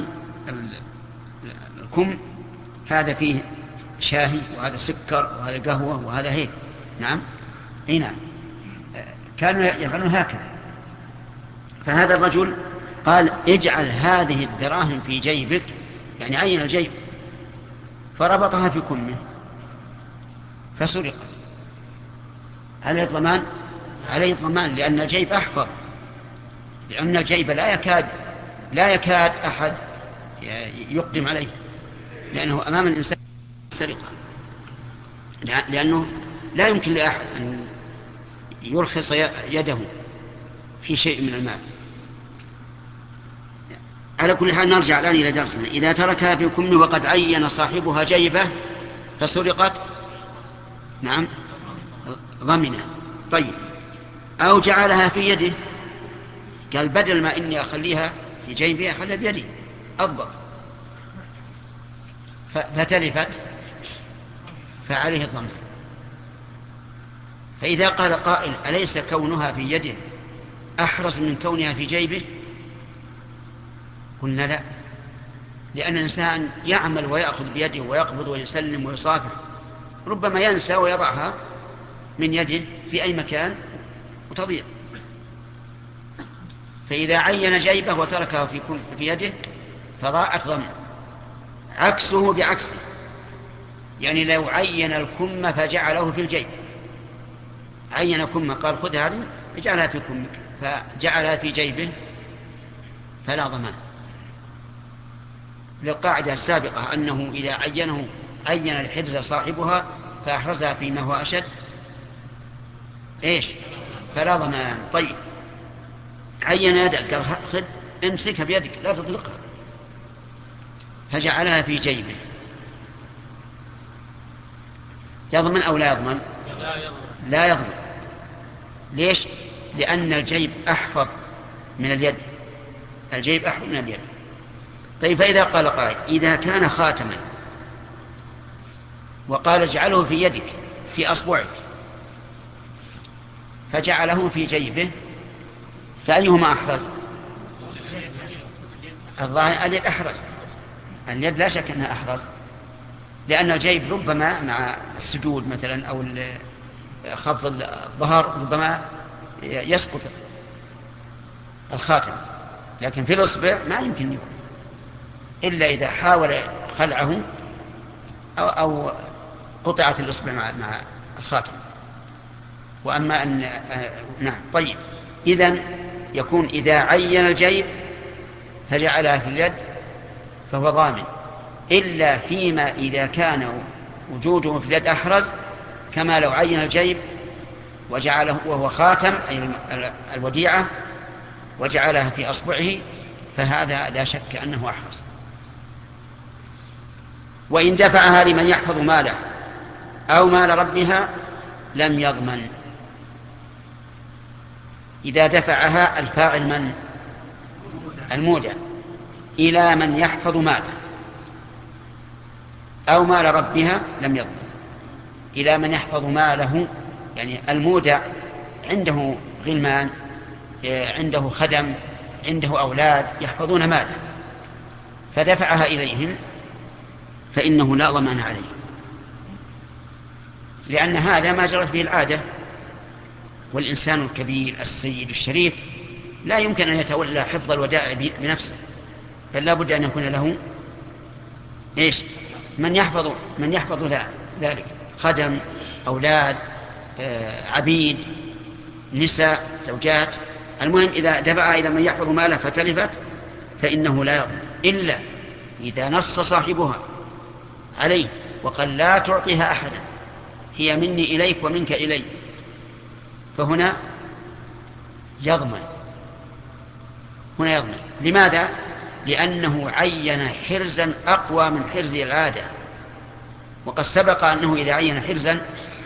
الكم هذا فيه شاهي وهذا سكر وهذا قهوة وهذا هيك. نعم اي نعم كانوا يفعلون هكذا. فهذا الرجل قال اجعل هذه الدراهم في جيبك، يعني عين الجيب، فربطها في كمه فسرقت. عليه الضمان؟ عليه الضمان، لأن الجيب أحفظ، لأن الجيب لا يكاد لا يكاد أحد يقدم عليه، لأنه أمام الإنسان السرقة، لأنه لا يمكن لأحد أن يرخص يده في شيء من المال. على كل حال نرجع الآن إلى درسنا. إذا تركها في كمه وقد عين صاحبها جيبه فسرقت، نعم ضمنها. طيب أو جعلها في يده، قال بدل ما إني أخليها في جيبي أخليها بيدي أضبط، فتلفت فعليه الضمان. فإذا قال قائل أليس كونها في يده أحرص من كونها في جيبه؟ قلنا لا، لأن الإنسان يعمل ويأخذ بيده ويقبض ويسلم ويصافح، ربما ينسى ويضعها من يده في أي مكان وتضيع. فإذا عين جيبه وتركه في في يده فضاعت ضمن. عكسه بعكسه، يعني لو عين الكم فجعله في الجيب، عين كمه قال خذ هذه اجعلها في كمك فجعلها في جيبه فلا ضمان، للقاعدة السابقة أنه إذا عينه عين الحرز صاحبها فأحرزها فيما هو أشد إيش فلا ضمان. طيب عين يدك قال خذ امسكها بيدك لا تطلقها فجعلها في جيبه، يضمن أو لا يضمن؟ لا يضمن. ليش؟ لأن الجيب أحفظ من اليد، الجيب أحفظ من اليد. طيب فإذا قال قائل إذا كان خاتما وقال اجعله في يدك في أصبعك فجعله في جيبه فأيهما أحرز؟ الظاهر اليد أحرز، اليد لا شك أنها أحرز، لأن الجيب ربما مع السجود مثلا أو خفض الظهر ربما يسقط الخاتم، لكن في الإصبع ما يمكن يكون إلا إذا حاول خلعه أو, أو قطعت الإصبع مع, مع الخاتم. وأما أن آه نعم. طيب إذن يكون إذا عين الجيب فجعلها في اليد فهو ضامن، إلا فيما إذا كان وجوده في اليد أحرز، كما لو عين الجيب وجعله وهو خاتم أي الوديعة وجعلها في أصبعه فهذا لا شك أنه أحرز. وإن دفعها لمن يحفظ ماله أو مال ربها لم يضمن. إذا دفعها الفاعل من؟ المودع إلى من يحفظ ماله أو مال ربها لم يضمن. إلى من يحفظ ماله يعني المودع عنده غلمان، عنده خدم، عنده أولاد يحفظون ماله فدفعها إليهم فإنه لا ضمان عليه، لأن هذا ما جرت به العادة، والإنسان الكبير السيد الشريف لا يمكن أن يتولى حفظ الودائع بنفسه، بل لا بد أن يكون له إيش من يحفظ من يحفظ ذلك، خدم، أولاد، عبيد، نساء، زوجات. المهم إذا دفع إلى من يحفظ ماله فتلفت فإنه لا يضمن إلا إذا نص صاحبها عليه وقال لا تعطيها أحدا، هي مني إليك ومنك إلي، فهنا يضمن. هنا يضمن. لماذا؟ لأنه عين حرزا أقوى من حرز العادة، وقد سبق أنه إذا عين حرزا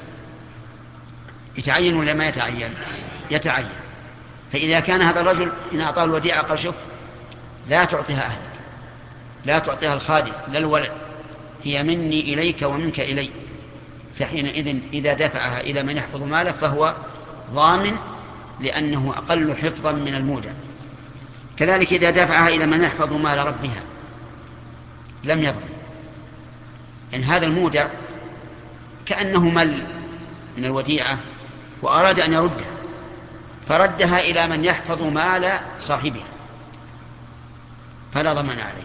يتعين ولا ما يتعين؟ يتعين. فإذا كان هذا الرجل إن أعطاه الوديعة قال شوف لا تعطيها أهلك، لا تعطيها الخادم لا الولد، هي مني إليك ومنك إلي، فحينئذ إذا دفعها إلى من يحفظ ماله فهو ضامن لأنه أقل حفظا من المودع. كذلك إذا دفعها إلى من يحفظ مال ربها لم يضمن، إن هذا المودع كأنه مل من الوديعة وأراد أن يردها فردها إلى من يحفظ مال صاحبها فلا ضمان عليه،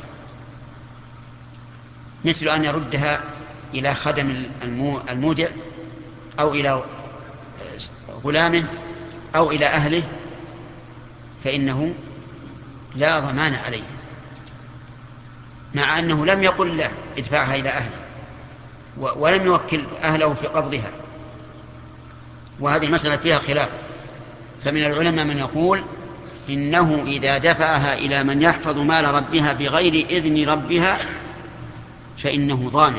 مثل أن يردها إلى خدم المودع أو إلى غلامه أو إلى أهله فإنه لا ضمان عليه، مع أنه لم يقل له ادفعها إلى أهله ولم يوكل أهله في قبضها. وهذه المسألة فيها خلاف، فمن العلماء من يقول إنه إذا دفعها إلى من يحفظ مال ربها بغير إذن ربها فإنه ضامن،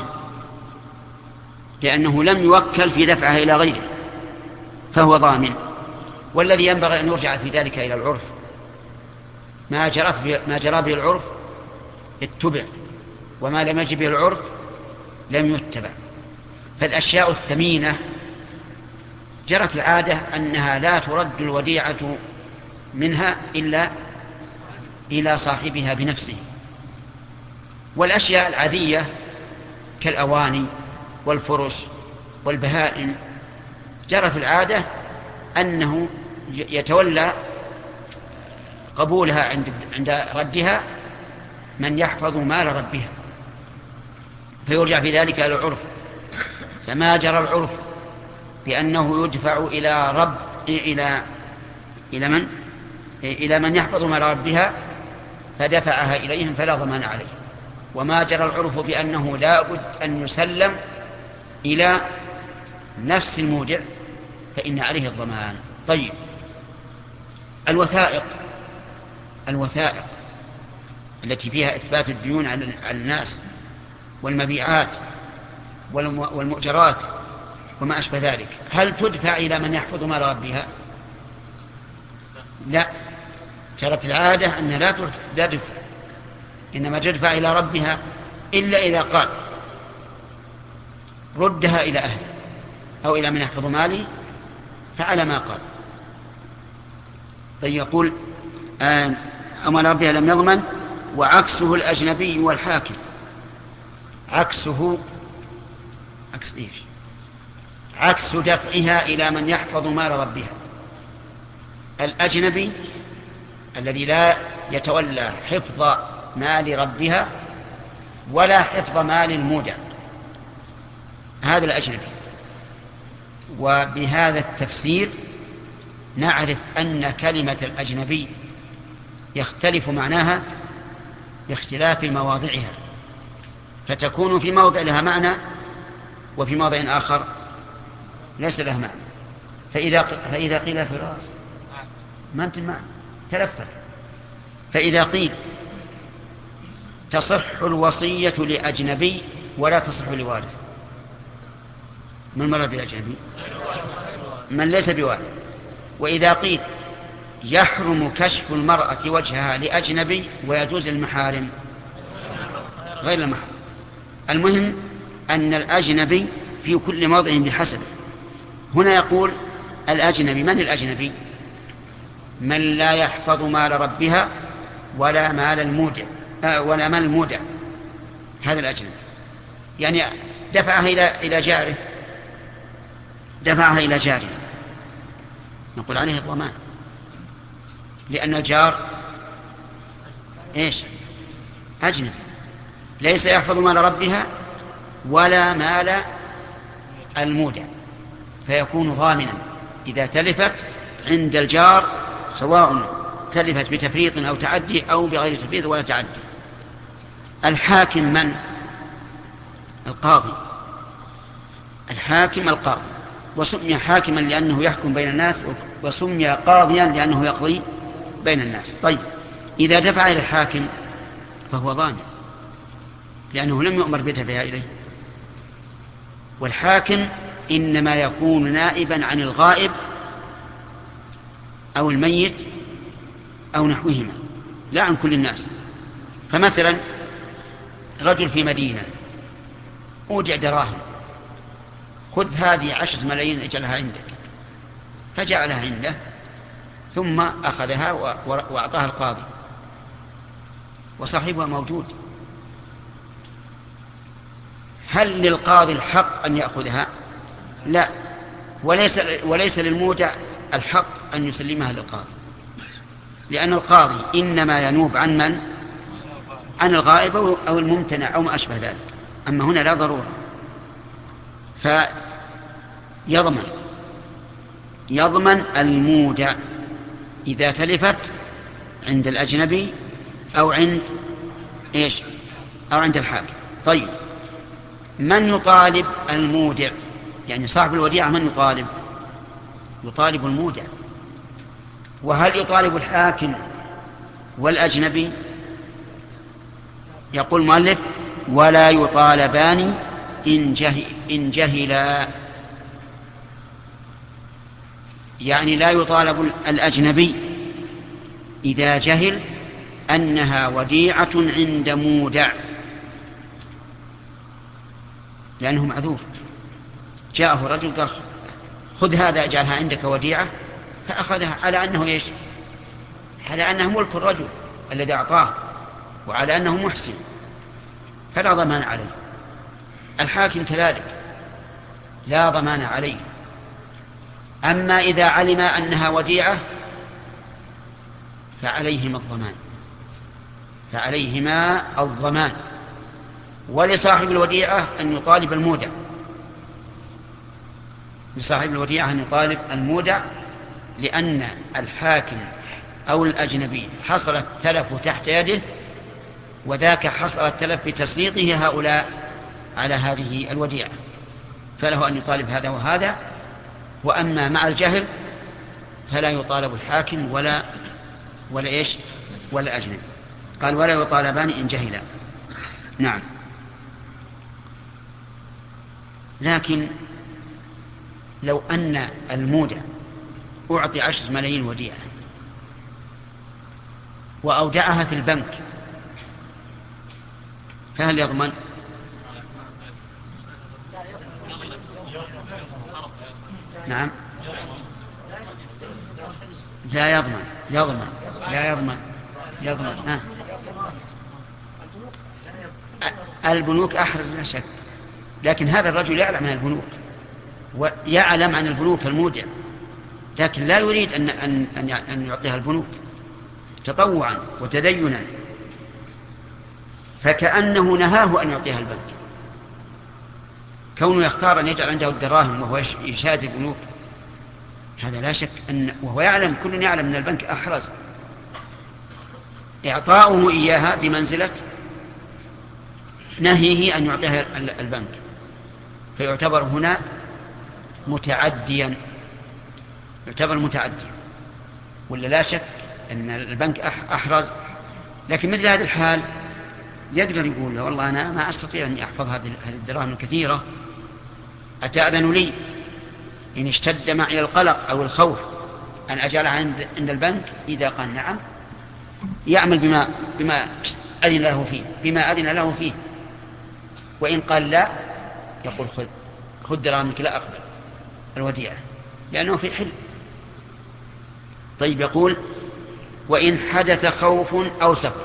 لأنه لم يوكل في دفعها إلى غيره فهو ضامن. والذي ينبغي أن يرجع في ذلك إلى العرف، ما جرت به ما جرى به العرف اتبع، وما لم يجب به العرف لم يتبع. فالأشياء الثمينة جرت العادة أنها لا ترد الوديعة منها إلا إلى صاحبها بنفسه، والأشياء العادية كالأواني والفرش والبهائم جرت العادة أنه يتولى قبولها عند عند ردها من يحفظ مال ربها، فيرجع في ذلك إلى العرف. فما جرى العرف بأنه يدفع إلى رب إلى إلى من إلى من يحفظ مال ربها فدفعها إليهم فلا ضمان عليه، وما جرى العرف بأنه لا بد أن يسلم إلى نفس المودع فإن عليه الضمان. طيب، الوثائق الوثائق التي فيها إثبات الديون على الناس والمبيعات والمؤجرات وما أشبه ذلك، هل تدفع إلى من يحفظ مال ربها؟ لا، جرت العادة أن لا تدفع، إنما تدفع إلى ربها إلا إذا قال ردها إلى أهله أو إلى من يحفظ مالي فعلى ما قال. طيب، يقول أمال ربها لم يضمن، وعكسه الأجنبي والحاكم. عكسه عكس إيش؟ عكس دفعها إلى من يحفظ مال ربها. الأجنبي الذي لا يتولى حفظ مال ربها ولا حفظ مال المودع، هذا الأجنبي. وبهذا التفسير نعرف أن كلمة الأجنبي يختلف معناها باختلاف مواضعها، فتكون في موضع لها معنى وفي موضع آخر ليس لها معنى. فإذا فإذا قيل فراس ما أنت معنى تلفت. فإذا قيل تصح الوصية لأجنبي ولا تصح لوارث، من المراد بالأجنبي؟ من ليس بوارث. وإذا قيل يحرم كشف المرأة وجهها لأجنبي ويجوز للمحارم غير المحرم. المهم أن الأجنبي في كل موضع بحسب. هنا يقول الأجنبي، من الأجنبي؟ من لا يحفظ مال ربها ولا مال المودع آه ولا مال المودع، هذا الأجنبي. يعني دفعها إلى إلى جاره دفعها إلى جاره نقول عليه الضمان، لأن الجار إيش؟ أجنبي، ليس يحفظ مال ربها ولا مال المودع، فيكون ضامنا إذا تلفت عند الجار، سواء تلفت بتفريط أو تعدي أو بغير تفريط ولا تعدي. الحاكم من؟ القاضي. الحاكم القاضي، وسمي حاكما لأنه يحكم بين الناس، وسمي قاضيا لأنه يقضي بين الناس. طيب، إذا دفع إلى الحاكم فهو ضامن لأنه لم يؤمر بدفعها إليه. والحاكم إنما يكون نائبا عن الغائب أو الميت أو نحوهما، لا عن كل الناس. فمثلا رجل في مدينة أودع دراهم، خذ هذه عشرة ملايين اجعلها عندك، فجعلها عنده ثم أخذها وأعطاها القاضي وصاحبها موجود. هل للقاضي الحق أن يأخذها؟ لا، وليس, وليس للمودع الحق أن يسلمها للقاضي، لأن القاضي إنما ينوب عن من؟ عن الغائب أو الممتنع أو ما أشبه ذلك. أما هنا لا ضرورة، فيضمن يضمن المودع إذا تلفت عند الأجنبي أو عند إيش أو عند الحاكم. طيب، من يطالب المودع؟ يعني صاحب الوديعة من يطالب؟ يطالب المودع. وهل يطالب الحاكم والأجنبي؟ يقول المؤلف ولا يطالبان إن, جهل إن جهلا، يعني لا يطالب الأجنبي إذا جهل أنها وديعة عند مودع، لأنه معذور. جاءه رجل قال خذ هذا اجعلها عندك وديعة، فأخذها على أنه إيش؟ على أنه ملك الرجل الذي أعطاه وعلى أنه محسن، فلا ضمان عليه. الحاكم كذلك لا ضمان عليه. أما إذا علم أنها وديعة فعليهما الضمان فعليهما الضمان ولصاحب الوديعة أن يطالب المودع لصاحب الوديعة أن يطالب المودع لأن الحاكم أو الأجنبي حصل التلف تحت يده، وذاك حصل التلف بتسليطه هؤلاء على هذه الوديعة، فله أن يطالب هذا وهذا. وأما مع الجهل فلا يطالب الحاكم ولا ولا إيش ولا أجنبي. قال ولا يطالبان إن جهلا. نعم. لكن لو أن المودع أعطي عشرة ملايين وديعة وأودعها في البنك، فهل يضمن؟ نعم، لا يضمن يضمن لا يضمن يضمن ها. البنوك أحرز لا شك، لكن هذا الرجل يعلم عن البنوك ويعلم عن البنوك المودع، لكن لا يريد أن, أن, أن يعطيها البنوك تطوعا وتدينا، فكأنه نهاه أن يعطيها البنك. كونه يختار أن يجعل عنده الدراهم وهو يشاهد البنوك، هذا لا شك أن وهو يعلم، كل يعلم أن البنك أحرز، إعطاؤه إياها بمنزلة نهيه أن يعطيها البنك، فيعتبر هنا متعديا يعتبر متعديا ولا لا شك أن البنك أحرز. لكن مثل هذه الحال يقدر يقول له والله أنا ما أستطيع أن أحفظ هذه الدراهم الكثيرة، أتأذن لي إن اشتد معي القلق أو الخوف أن أجعلها عند البنك؟ إذا قال نعم يعمل بما بما أذن له فيه بما أذن له فيه وإن قال لا يقول خذ خذ درهمك لا أقبل الوديعة، لأنه في حل. طيب، يقول وإن حدث خوف أو سفر.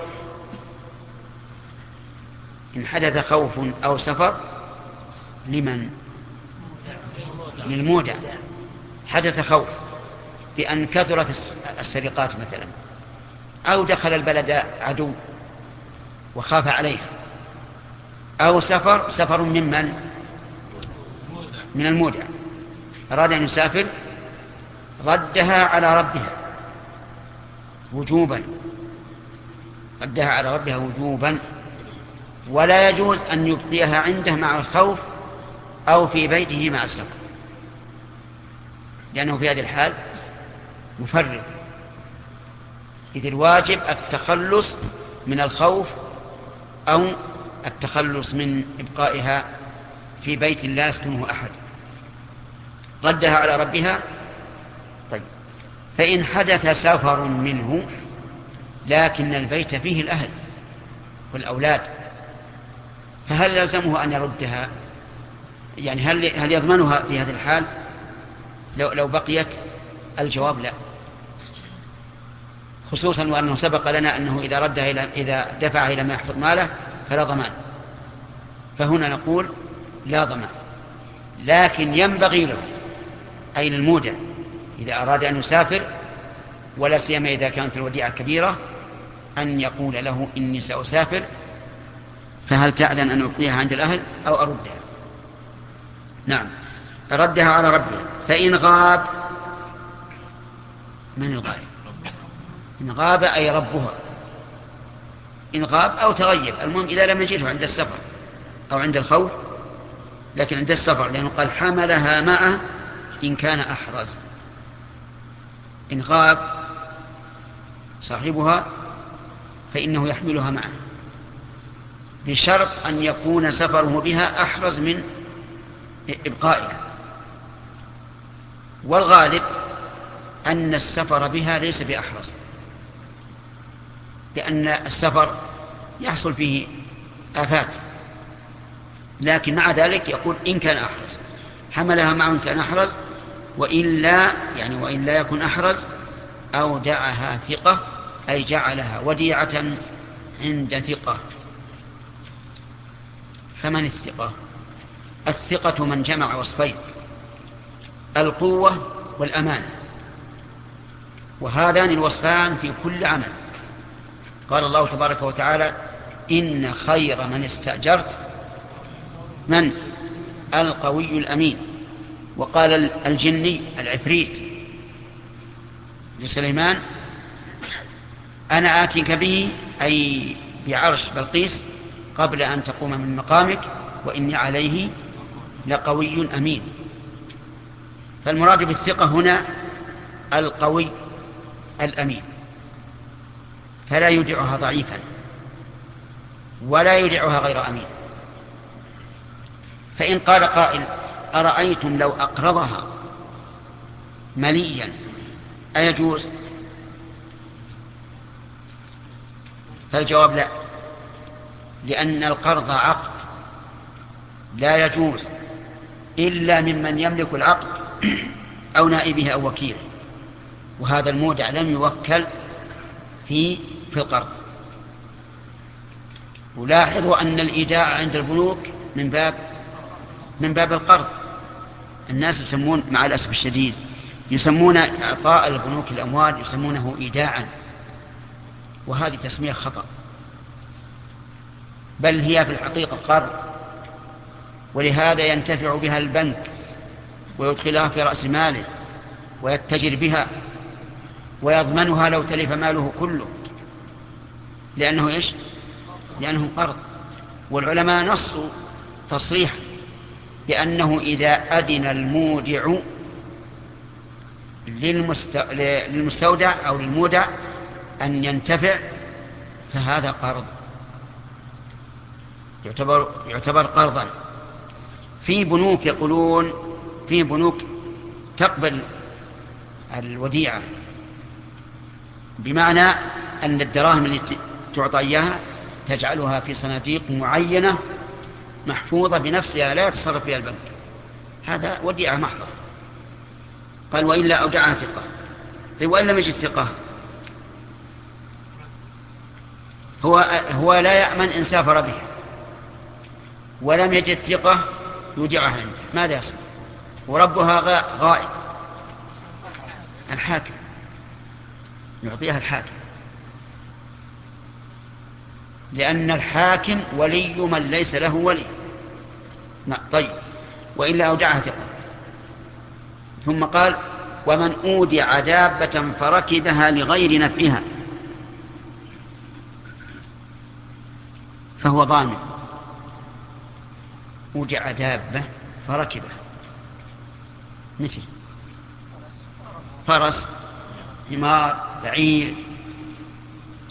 إن حدث خوف أو سفر لمن؟ للمودع. حدث خوف بأن كثرت السرقات مثلا، أو دخل البلد عدو وخاف عليها، أو سفر سفر ممن؟ من المودع، أراد أن يسافر ردها على ربها وجوبا ردها على ربها وجوبا ولا يجوز أن يبقيها عنده مع الخوف أو في بيته مع السفر، لأنه في هذه الحال مفرط، إذ الواجب التخلص من الخوف أو التخلص من إبقائها في بيت لا يسكنه أحد ردها على ربها. طيب فإن حدث سفر منه لكن البيت فيه الأهل والأولاد فهل يلزمه أن يردها؟ يعني هل هل يضمنها في هذه الحال لو لو بقيت؟ الجواب لا، خصوصا وأنه سبق لنا أنه إذا ردها إلى إذا دفعها إلى ما يحفظ ماله فلا ضمان. فهنا نقول لا ضمان، لكن ينبغي له أي للمودع إذا أراد أن يسافر ولا سيما إذا كانت الوديعة كبيرة أن يقول له إني سأسافر فهل تأذن أن أبقيها عند الأهل أو أردها؟ نعم ردها على ربها. فإن غاب، من الغائب؟ إن غاب أي ربها، إن غاب أو تغيب، المهم إذا لم يجده عند السفر أو عند الخوف، لكن عند السفر لأنه قال حملها معه إن كان أحرز. إن غاب صاحبها فإنه يحملها معه بشرط أن يكون سفره بها أحرز من إبقائها، والغالب أن السفر بها ليس بأحرز، لأن السفر يحصل فيه آفات، لكن مع ذلك يقول إن كان أحرز حملها معه إن كان أحرز، وإلا يعني وإن لا يكن أحرز أودعها ثقة أي جعلها وديعة عند ثقة. فمن الثقة؟ الثقة من جمع وصفين، القوة والأمانة، وهذان الوصفان في كل عمل. قال الله تبارك وتعالى إن خير من استأجرت من؟ القوي الأمين. وقال الجني العفريت لسليمان أنا آتيك به أي بعرش بلقيس قبل أن تقوم من مقامك وإني عليه لقوي أمين. فالمراد بالثقة هنا القوي الأمين، فلا يودعها ضعيفا ولا يودعها غير أمين. فإن قال قائل أرأيتم لو أقرضها مليا أيجوز؟ فالجواب لا، لأن القرض عقد لا يجوز إلا ممن يملك العقد أو نائبه أو وكيله، وهذا المودع لم يوكل في في القرض. ولاحظوا أن الإيداع عند البنوك من باب من باب القرض. الناس يسمون مع الأسف الشديد يسمون إعطاء البنوك الأموال يسمونه إيداعا، وهذه تسمية خطأ، بل هي في الحقيقة قرض، ولهذا ينتفع بها البنك ويدخلها في رأس ماله ويتجر بها ويضمنها لو تلف ماله كله، لأنه إيش؟ لأنه قرض. والعلماء نصوا تصريحا بأنه إذا أذن المودع للمستودع أو للمودع أن ينتفع فهذا قرض، يعتبر, يعتبر قرضا. في بنوك يقولون في بنوك تقبل الوديعة، بمعنى أن الدراهم التي تعطى إياها تجعلها في صناديق معينة محفوظة بنفسها لا يتصرف فيها البنك، هذا وديعة محضة. قال وإلا أودعها ثقة. طيب وإن لم يجد ثقة؟ هو, هو لا يأمن إن سافر بها ولم يجد ثقة يودعها عنده، ماذا يصنع؟ وربها غائب، الحاكم يعطيها الحاكم، لأن الحاكم ولي من ليس له ولي. نعم. طيب وإلا أودعها ثقة. ثم قال ومن أودع دابة فركبها لغير نفعها فهو ضامن. أودع دابة فركبها مثل فرس، حمار، بعير،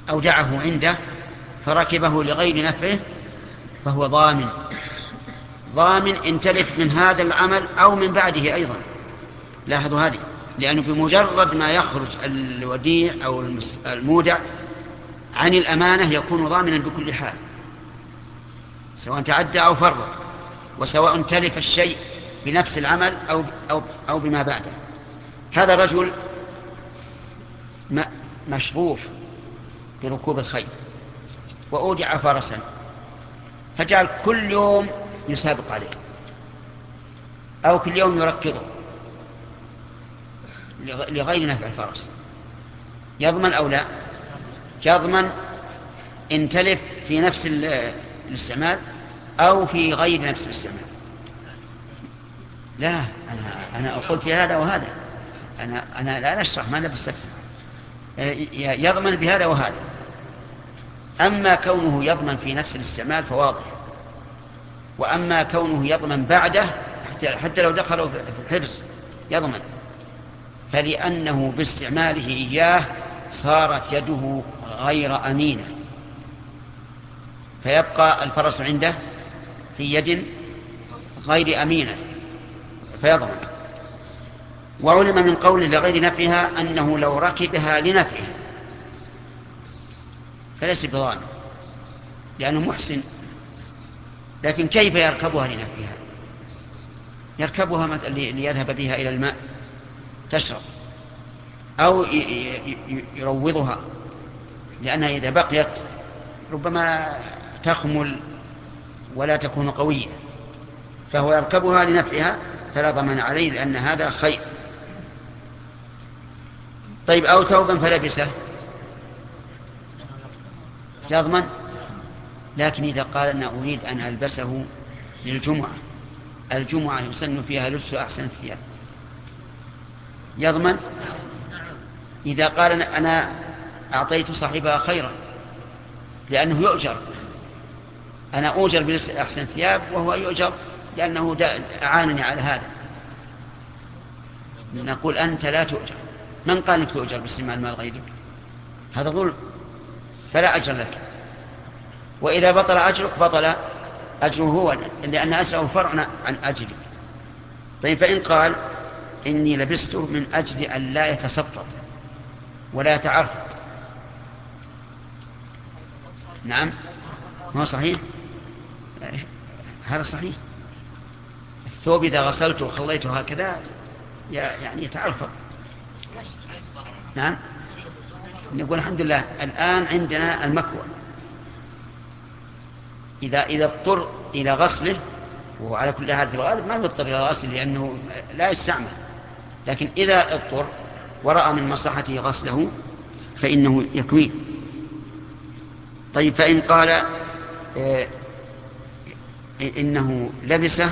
أودعه عنده فركبه لغير نفعه فهو ضامن ضامن إن تلف من هذا العمل أو من بعده أيضا. لاحظوا هذه، لأنه بمجرد ما يخرج الوديع أو المودع عن الأمانة يكون ضامنا بكل حال، سواء تعدى أو فرط، وسواء تلف الشيء بنفس العمل أو, أو, أو بما بعده. هذا الرجل مشغوف بركوب الخيل وأودع فرسا، فجعل كل يوم يسابق عليه أو كل يوم يركضه لغير نفع الفرس، يضمن أو لا؟ يضمن إن تلف في نفس الاستعمال أو في غير نفس الاستعمال. لا، أنا أنا أقول في هذا وهذا، أنا أنا لا أشرح، ما أنا بالسفر. يضمن بهذا وهذا. أما كونه يضمن في نفس الاستعمال فواضح، وأما كونه يضمن بعده حتى لو دخلوا في الحرز يضمن، فلأنه باستعماله إياه صارت يده غير أمينة، فيبقى الفرس عنده في يد غير أمينة فيضمن. وعلم من قوله لغير نفعها أنه لو ركبها لنفعها فليس بضامن لأنه محسن، لكن كيف يركبها لنفعها؟ يركبها ليذهب بها إلى الماء تشرب، أو يروضها لأنها إذا بقيت ربما تخمل ولا تكون قوية، فهو يركبها لنفعها فلا ضمان عليه لأن هذا خير. طيب، أو ثوبا فلبسه يضمن، لكن إذا قال أنا أريد أن ألبسه للجمعة، الجمعة يسن فيها لبس أحسن الثياب، يضمن. إذا قال أنا أعطيت صاحبها خيرا لأنه يؤجر، أنا أؤجر بلبس أحسن الثياب وهو يؤجر لأنه أعانني على هذا، نقول أنت لا تؤجر. من قال أنك تؤجر باستعمال مال غيرك؟ هذا ظلم، فلا أجر لك. وإذا بطل أجرك بطل أجره هو، لأن أجره فرع عن أجرك. طيب، فإن قال إني لبسته من أجل أن لا يتسبط ولا يتعرفط، نعم، ما صحيح؟ هذا صحيح. الثوب إذا غسلته وخليته هكذا يعني يتعرفط. نعم، نقول الحمد لله الآن عندنا المكوى، إذا إذا اضطر إلى غسله، وهو على كل حال في الغالب ما يضطر إلى غسله لأنه لا يستعمل، لكن إذا اضطر ورأى من مصلحته غسله فإنه يكويه. طيب، فإن قال إيه إنه لبسه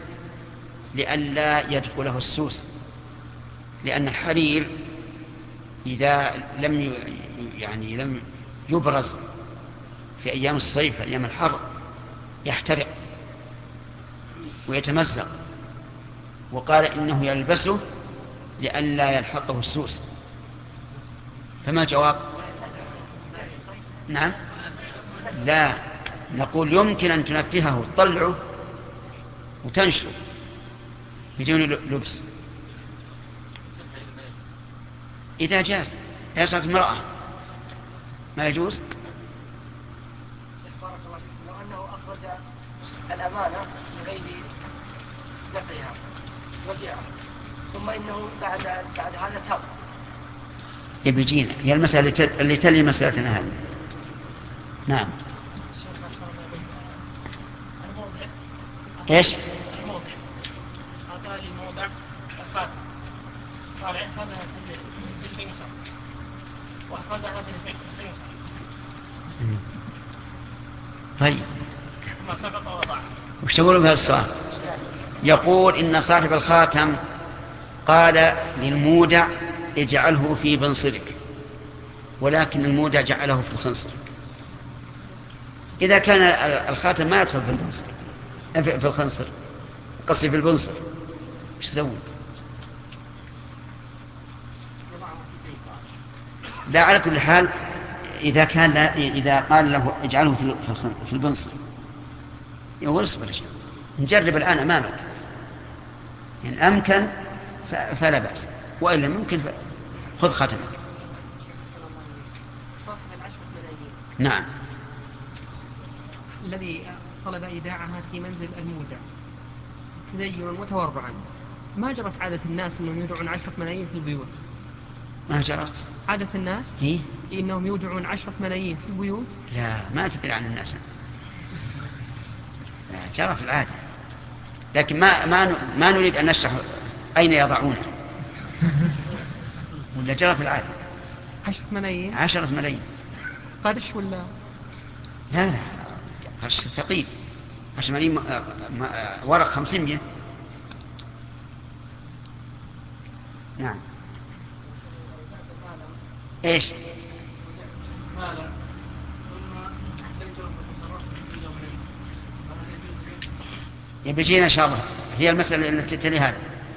لئلا يدخله السوس، لأن الحرير إذا لم يعني لم يبرز في أيام الصيف أيام الحر يحترق ويتمزق، وقال إنه يلبسه لئلا يلحقه السوس، فما الجواب؟ نعم، لا، نقول يمكن أن تنفهه وتطلعه وتنشره بدون لبس إذا جاز. إذا صارت امرأة ما يجوز. لو أنه أخرج الأمانة لغير نفعها وديعة، ثم إنه بعد بعد هذا تاب. يبي يجينا هي المسألة اللي تلي مسألتنا هذه. نعم. ايش؟ الموضع صار لي موضع الخاتم، قال احفظها في الفيصل واحفظها في الفيصل. طيب، ثم سقط وضعها. وش تقولون بهذا السؤال؟ يقول إن صاحب الخاتم قال للمودع اجعله في بنصرك، ولكن المودع جعله في الخنصر. إذا كان الخاتم ما يدخل في البنصر في الخنصر، قصدي في البنصر، ايش يسوي؟ لا، على كل حال إذا كان إذا قال له اجعله في في البنصر يقول اصبر يا شيخ، نجرب الآن أمامك، إن أمكن فلا بأس، وإلا ممكن خذ ختمك. صاحب العشرة ملايين نعم. الذي طلب إيداعها في منزل المودع تدينا وتورعا، ما جرت عادة الناس أنهم يودعون عشرة ملايين في البيوت؟ ما جرت عادة الناس إيه؟ إنهم يودعون عشرة ملايين في البيوت؟ لا، ما تدري عن الناس أنت. لا، جرت العادة، لكن ما ما ما نريد أن نشرح أين يضعونه. ولا جرت العادة. عشرة ملايين؟ عشرة ملايين. قرش ولا؟ لا لا، قرش ثقيل. عشرة ملايين ورق خمسين مية. نعم. ايش؟ يبيجينا ان شاء الله، هي المسألة التي تلي هذا.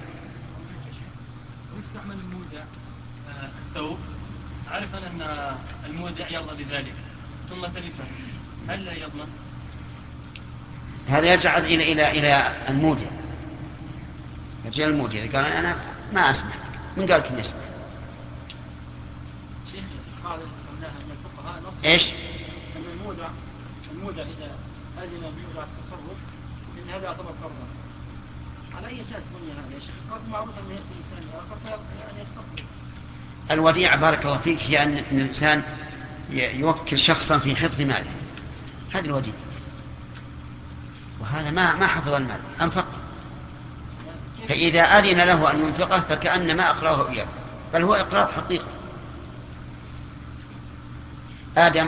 ويستعمل المودع الثوب، عارف أن المودع يرضى بذلك ثم تلفه، هل لا يضمن؟ هذا يرجع إلى إلى إلى المودع. يرجع المودع إذا قال أنا ما أسمح، من قال لك إني أسمح؟ شيخ قال من الفقهاء نص إيش؟ أن المودع المودع إذا أذن بيودع التصرف إن هذا يعتبر قرضا. على أي أساس بني هذا يا شيخ؟ قرض معروف أن يأتي إنسان آخر يعني يستقبل. الوديعة بارك الله فيك هي أن الإنسان يوكل شخصا في حفظ ماله، هذه الوديعة. وهذا ما ما حفظ المال، أنفق، فإذا أذن له أن ينفقه فكأنما أقراه إياه، بل هو إقراض حقيقي. آدم.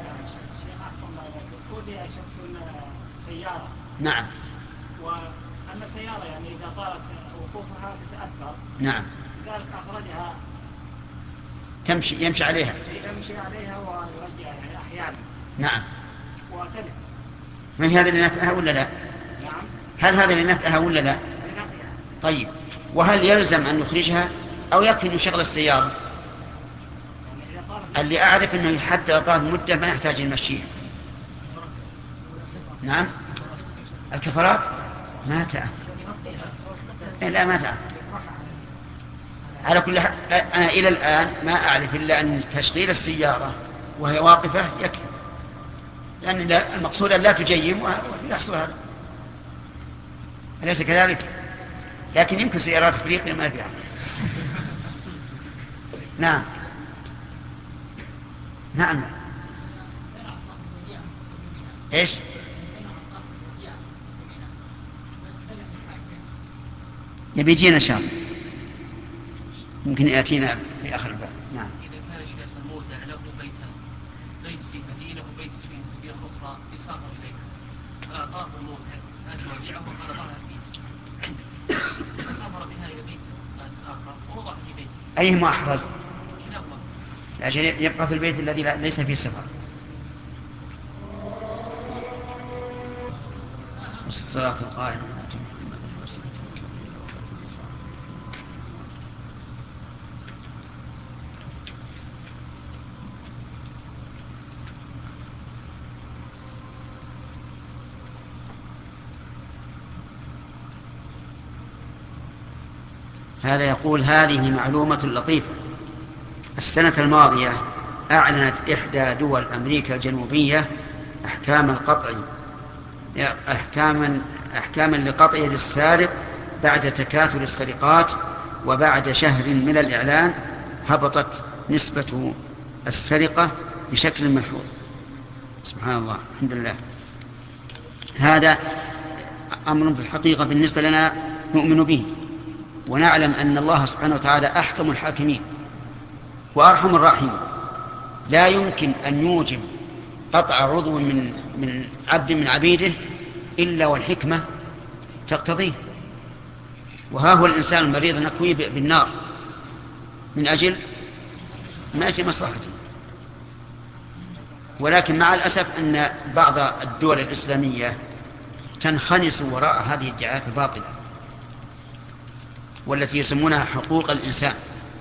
سيارة. نعم. وأن السيارة يعني إذا طالت وقوفها تتأثر. نعم. لذلك أخرجها تمشي يمشي عليها. يمشي عليها ويرجع يعني أحيانا. نعم. وتلف. ما هي هذا لنفعها ولا لا؟ نعم. هل هذا لنفعها ولا لا؟ لنفعها. طيب، وهل يلزم أن نخرجها أو يكفي أن نشغل السيارة؟ اللي أعرف أنه حتى لو طالت مدة ما يحتاج نمشيها. نعم. الكفرات ما تأثر. لا ما تأثر. على كل حال أنا إلى الآن ما أعرف إلا أن تشغيل السيارة وهي واقفة يكفي، لأن المقصود أن لا تجيم ويحصل هذا، أليس كذلك؟ لكن يمكن سيارات أفريقيا ما فيها. نعم. نعم. إيش؟ يبي يجينا إن شاء الله، يمكن يأتينا في آخر الباب. نعم. إذا كان الشيخ المودع له بيتا، بيت في مدينة وبيت في مدينة أخرى يسافر إليها، فأعطاه المودع هذه وديعة وقرضها فيه عنده، فسافر بها إلى بيت آخر ووضع في بيته. أيهما أحرز؟ كلاهما. عشان يبقى في البيت الذي ليس فيه سفر. الصلاة القائمة. هذا يقول: هذه معلومة لطيفة. السنة الماضية أعلنت إحدى دول أمريكا الجنوبية أحكام القطع أحكاما أحكاما لقطع يد السارق بعد تكاثر السرقات، وبعد شهر من الإعلان هبطت نسبة السرقة بشكل ملحوظ. سبحان الله، الحمد لله. هذا أمر في الحقيقة بالنسبة لنا نؤمن به، ونعلم أن الله سبحانه وتعالى أحكم الحاكمين وأرحم الراحمين. لا يمكن أن يوجب قطع عضو من من عبد من عبيده إلا والحكمة تقتضيه. وها هو الإنسان المريض نكويه بالنار من أجل ما أجل مصلحته. ولكن مع الأسف أن بعض الدول الإسلامية تنخنس وراء هذه الادعاءات الباطلة والتي يسمونها حقوق الإنسان،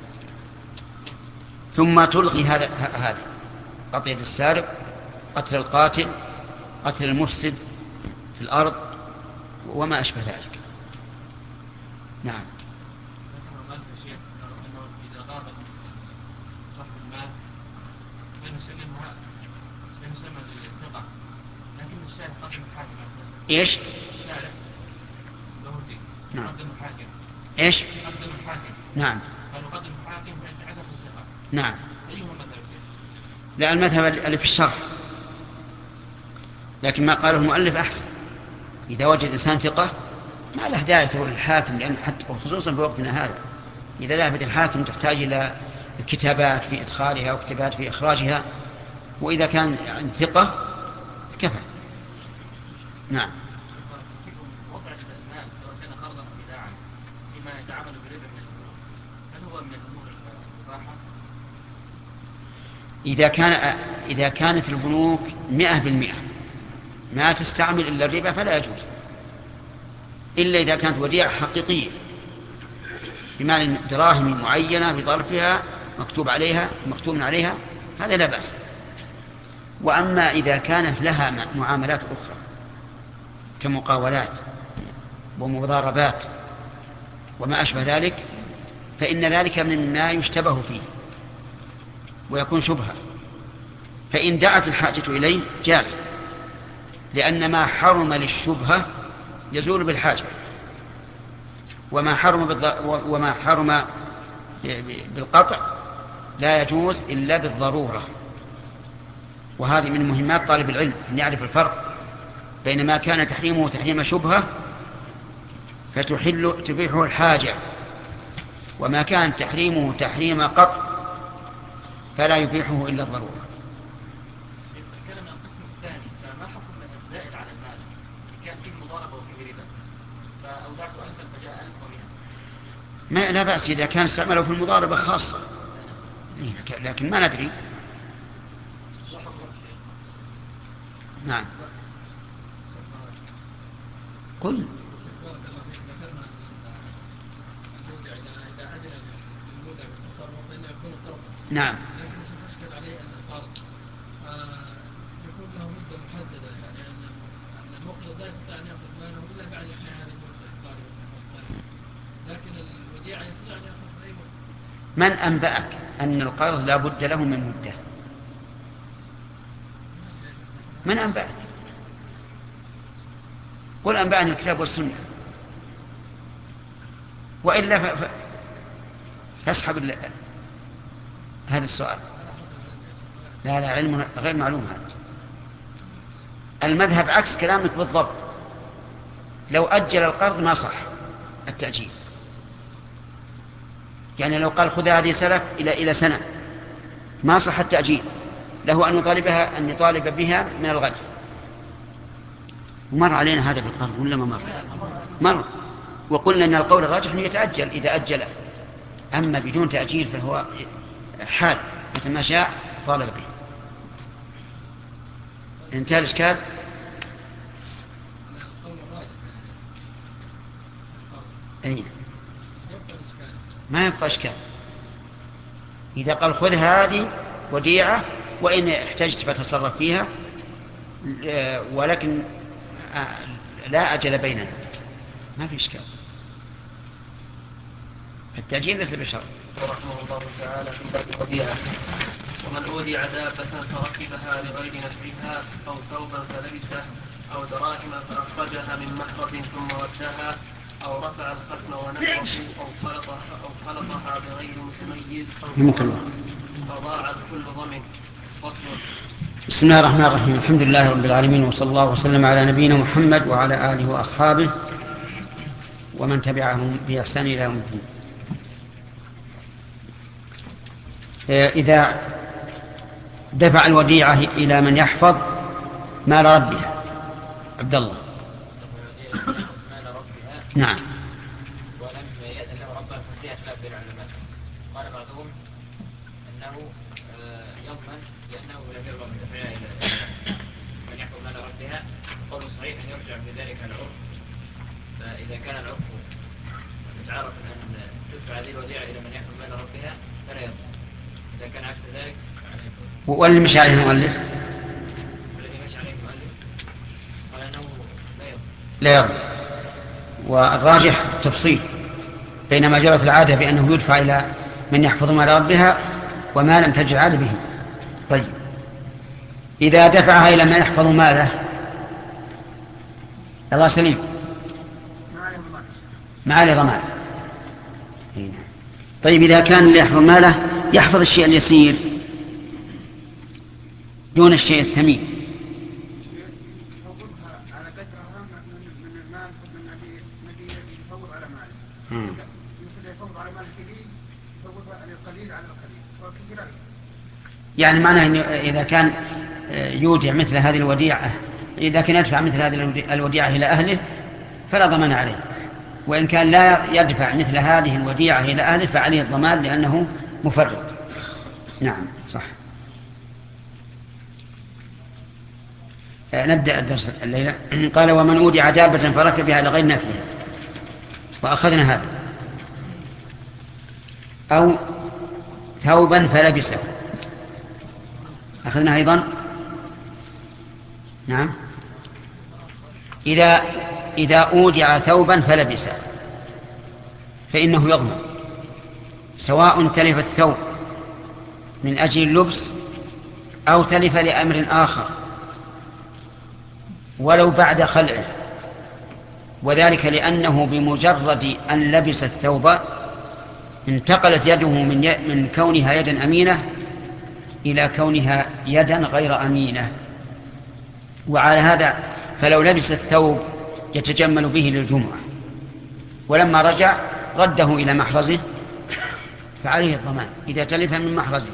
ثم تلغي هذا هذا قطع يد السارق، قتل القاتل، قتل المفسد في الأرض، وما أشبه ذلك. نعم. إذا غاب صاحب المال فنسلمها فنسلم للثقة، لكن الشارع قدم الحاكم. إيش؟ الشارع له دين. نعم. قدم الحاكم. إيش؟ قدم الحاكم. نعم. قالوا قدم الحاكم فإن عدم الثقة. نعم. أيهما مثل فيه؟ لا، المذهب اللي في الشرح، لكن ما قاله المؤلف أحسن. إذا وجد إنسان ثقة ما له داعي تروح للحاكم، لأن حتى خصوصا في وقتنا هذا إذا ذهبت الحاكم تحتاج إلى كتابات في إدخالها وكتابات في إخراجها، وإذا كان عند ثقة كفى. نعم. وضع المال سواء كان قرضا أو وداعا فيما يتعامل بالربا من البنوك، هل هو من الأمور المباحة؟ إذا كان إذا كانت البنوك مئة بالمئة ما تستعمل إلا الربا فلا يجوز، إلا إذا كانت وديعة حقيقية بمعنى دراهم معينة بظرفها مكتوب عليها مكتوب عليها، هذا لا بأس. وأما إذا كانت لها معاملات أخرى كمقاولات ومضاربات وما أشبه ذلك فإن ذلك مما يشتبه فيه ويكون شبهة، فإن دعت الحاجة إليه جاز، لأن ما حرم للشبهة يزول بالحاجة، وما حرم وما حرم بالقطع لا يجوز إلا بالضرورة. وهذه من مهمات طالب العلم أن يعرف الفرق بين ما كان تحريمه تحريم شبهة فتحل تبيحه الحاجة، وما كان تحريمه تحريم قطع فلا يبيحه إلا الضرورة. الكلام عن القسم الثاني، فما حكم الزائد على المال؟ كان فيه مضاربة وفيه ربا، فأودعت ألفا فجاء ألف ومئة. ما لا بأس إذا كان استعمله في المضاربة خاصة، لكن ما ندري. نعم. قل. نعم. من أنبأك أن القرض لا بد له من مدة؟ من أنبأك؟ قل أنبأني الكتاب والسنة، وإلا ف... ف... فاسحب ال... هذا السؤال. لا لا، علم غير معلوم هذا. المذهب عكس كلامك بالضبط. لو أجل القرض ما صح التأجيل، يعني لو قال خذ هذه سلف إلى إلى سنة ما صح التأجيل، له أن يطالبها أن يطالب بها من الغد. ومر علينا هذا بالقرض ولا ما مر؟ مر. وقلنا أن القول الراجح أنه يتأجل إذا أجل، أما بدون تأجيل فهو حال متى ما شاء طالب به. انتهى الإشكال. أي ما يبقى إشكال. إذا قال خذ هذه وديعة وإن احتجت فتصرف فيها، ولكن لا أجل بيننا، ما في إشكال. التأجيل ليس بشرط. رحمه الله تعالى في باب الوديعة: ومن أودع دابة فركبها لغير نفعها أو ثوبا فلبسه أو دراهم فأخرجها من محرز ثم ردها أو رفع الختم ونحوه أو خلطها أو خلطها بغير متميز فضاعت كل ضمن. فصل. بسم الله الرحمن الرحيم. الحمد لله رب العالمين، وصلى الله وسلم على نبينا محمد وعلى آله وأصحابه ومن تبعهم بإحسان إلى يوم الدين. إذا دفع الوديعة إلى من يحفظ مال ربها. عبد الله. نعم. ولم يأذن له ربه ففيها خلاف بين العلماء. قال بعضهم أنه يضمن لأنه لم يرضى بدفعها إلى من يحفظ مال ربها. قول صحيح أن يرجع في ذلك العرف، فإذا كان العرف متعارف أن تدفع هذه الوديعة إلى من يحفظ مال ربها فلا يضمن. إذا كان عكس ذلك واللي مشى عليه المؤلف الذي مشى عليه المؤلف قال أنه لا يضمن. لا يضمن. والراجح التفصيل بين ما جرت العادة بأنه يدفع إلى من يحفظ مال ربها وما لم تجر عادة به. طيب إذا دفعها إلى من يحفظ ماله الله سليم ما عليه ضمان. طيب إذا كان اللي يحفظ ماله يحفظ الشيء اليسير دون الشيء الثمين يعني معناه إن إذا كان يودع مثل هذه الوديعة إذا كان يدفع مثل هذه الوديعة إلى أهله فلا ضمان عليه، وإن كان لا يدفع مثل هذه الوديعة إلى أهله فعليه الضمان لأنه مفرط. نعم صح. نبدأ الدرس الليلة. قال ومن أودع دابة فركبها لغير نفيها، وأخذنا هذا. أو ثوبا فلبسه أخذنا أيضا. نعم إذا إذا أودع ثوبا فلبسه فإنه يضمن، سواء تلف الثوب من أجل اللبس أو تلف لأمر آخر ولو بعد خلعه، وذلك لأنه بمجرد أن لبس الثوب انتقلت يده من, ي... من كونها يدا أمينة إلى كونها يدا غير أمينة. وعلى هذا فلو لبس الثوب يتجمل به للجمعة ولما رجع رده إلى محرزه فعليه الضمان إذا تلف من محرزه،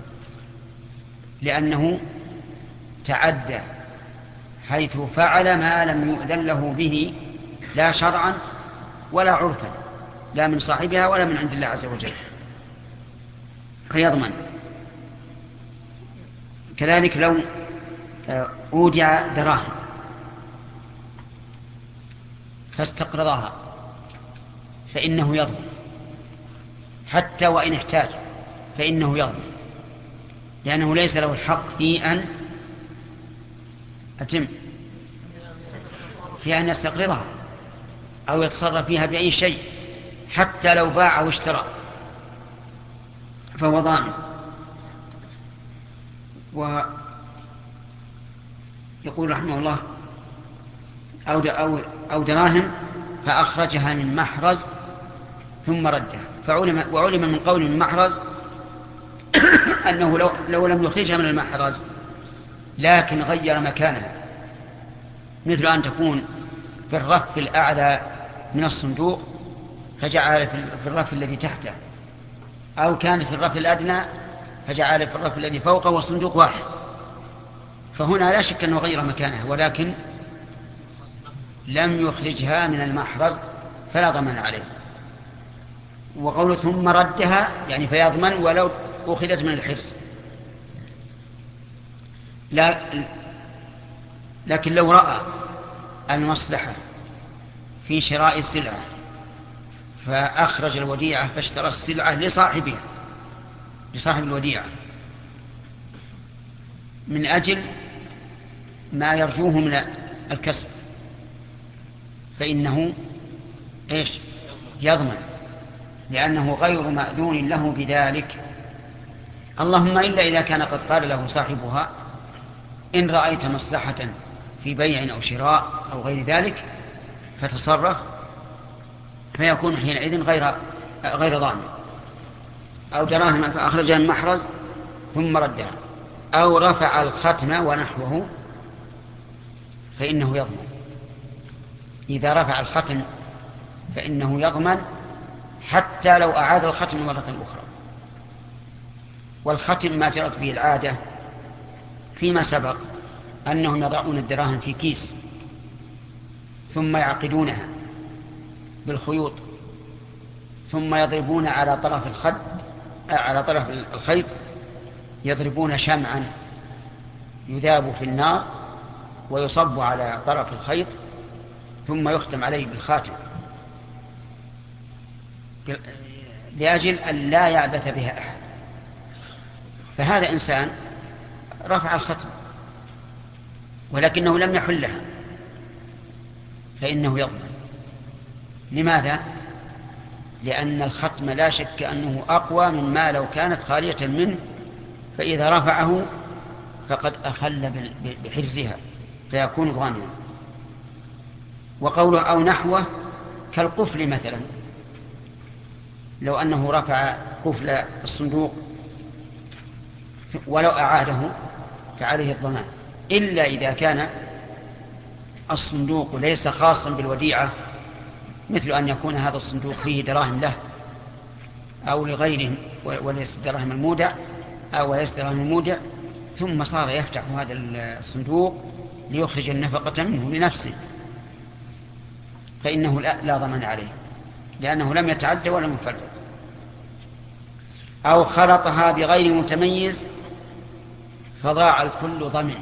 لأنه تعدى حيث فعل ما لم يؤذن له به لا شرعا ولا عرفا، لا من صاحبها ولا من عند الله عز وجل، فيضمن. كذلك لو أودع دراهم فاستقرضها فإنه يضمن، حتى وإن احتاج فإنه يضمن، لأنه ليس له الحق في أن أتم في أن يستقرضها أو يتصرف فيها بأي شيء، حتى لو باع أو اشترى فهو ضامن. ويقول رحمه الله أو, أو, أو دراهم فأخرجها من محرز ثم ردها، فعلم وعلم من قول من محرز أنه لو, لو لم يخرجها من المحرز لكن غير مكانها، مثل أن تكون في الرف الأعلى من الصندوق فجعل في الرف الذي تحته، أو كانت في الرف الأدنى فجعل في الرف الذي فوقه والصندوق واحد، فهنا لا شك أنه غير مكانها ولكن لم يخرجها من المحرز فلا ضمان عليه. وقوله ثم ردها يعني فيضمن ولو أخذت من الحرز. لا لكن لو رأى المصلحة في شراء السلعة فأخرج الوديعة فاشترى السلعة لصاحبها لصاحب الوديعة من أجل ما يرجوه من الكسب فإنه إيش يضمن، لأنه غير مأذون له بذلك، اللهم إلا إذا كان قد قال له صاحبها إن رأيت مصلحة في بيع أو شراء أو غير ذلك فتصرف، فيكون حينئذ غير غير ضامن. أو دراهم فأخرجها من محرز ثم ردها، أو رفع الختم ونحوه فإنه يضمن. إذا رفع الختم فإنه يضمن حتى لو أعاد الختم مرة أخرى. والختم ما جرت به العادة فيما سبق أنهم يضعون الدراهم في كيس ثم يعقدونها بالخيوط ثم يضربون على طرف الخد على طرف الخيط يضربون شمعا يذاب في النار ويصب على طرف الخيط ثم يختم عليه بالخاتم لأجل أن لا يعبث بها أحد. فهذا إنسان رفع الختم ولكنه لم يحلها فإنه يضمن. لماذا؟ لأن الختم لا شك أنه أقوى مما لو كانت خالية منه، فإذا رفعه فقد أخل بحرزها فيكون ضامنا. وقوله أو نحوه كالقفل مثلا، لو أنه رفع قفل الصندوق ولو أعاده فعليه الضمان، إلا إذا كان الصندوق ليس خاصا بالوديعة، مثل أن يكون هذا الصندوق فيه دراهم له أو لغيرهم وليس دراهم المودع أو وليس دراهم المودع، ثم صار يفتح هذا الصندوق ليخرج النفقة منه لنفسه، فإنه لا, لا ضمان عليه لأنه لم يتعدى ولم يفرط. أو خلطها بغير متميز فضاع الكل ضمن.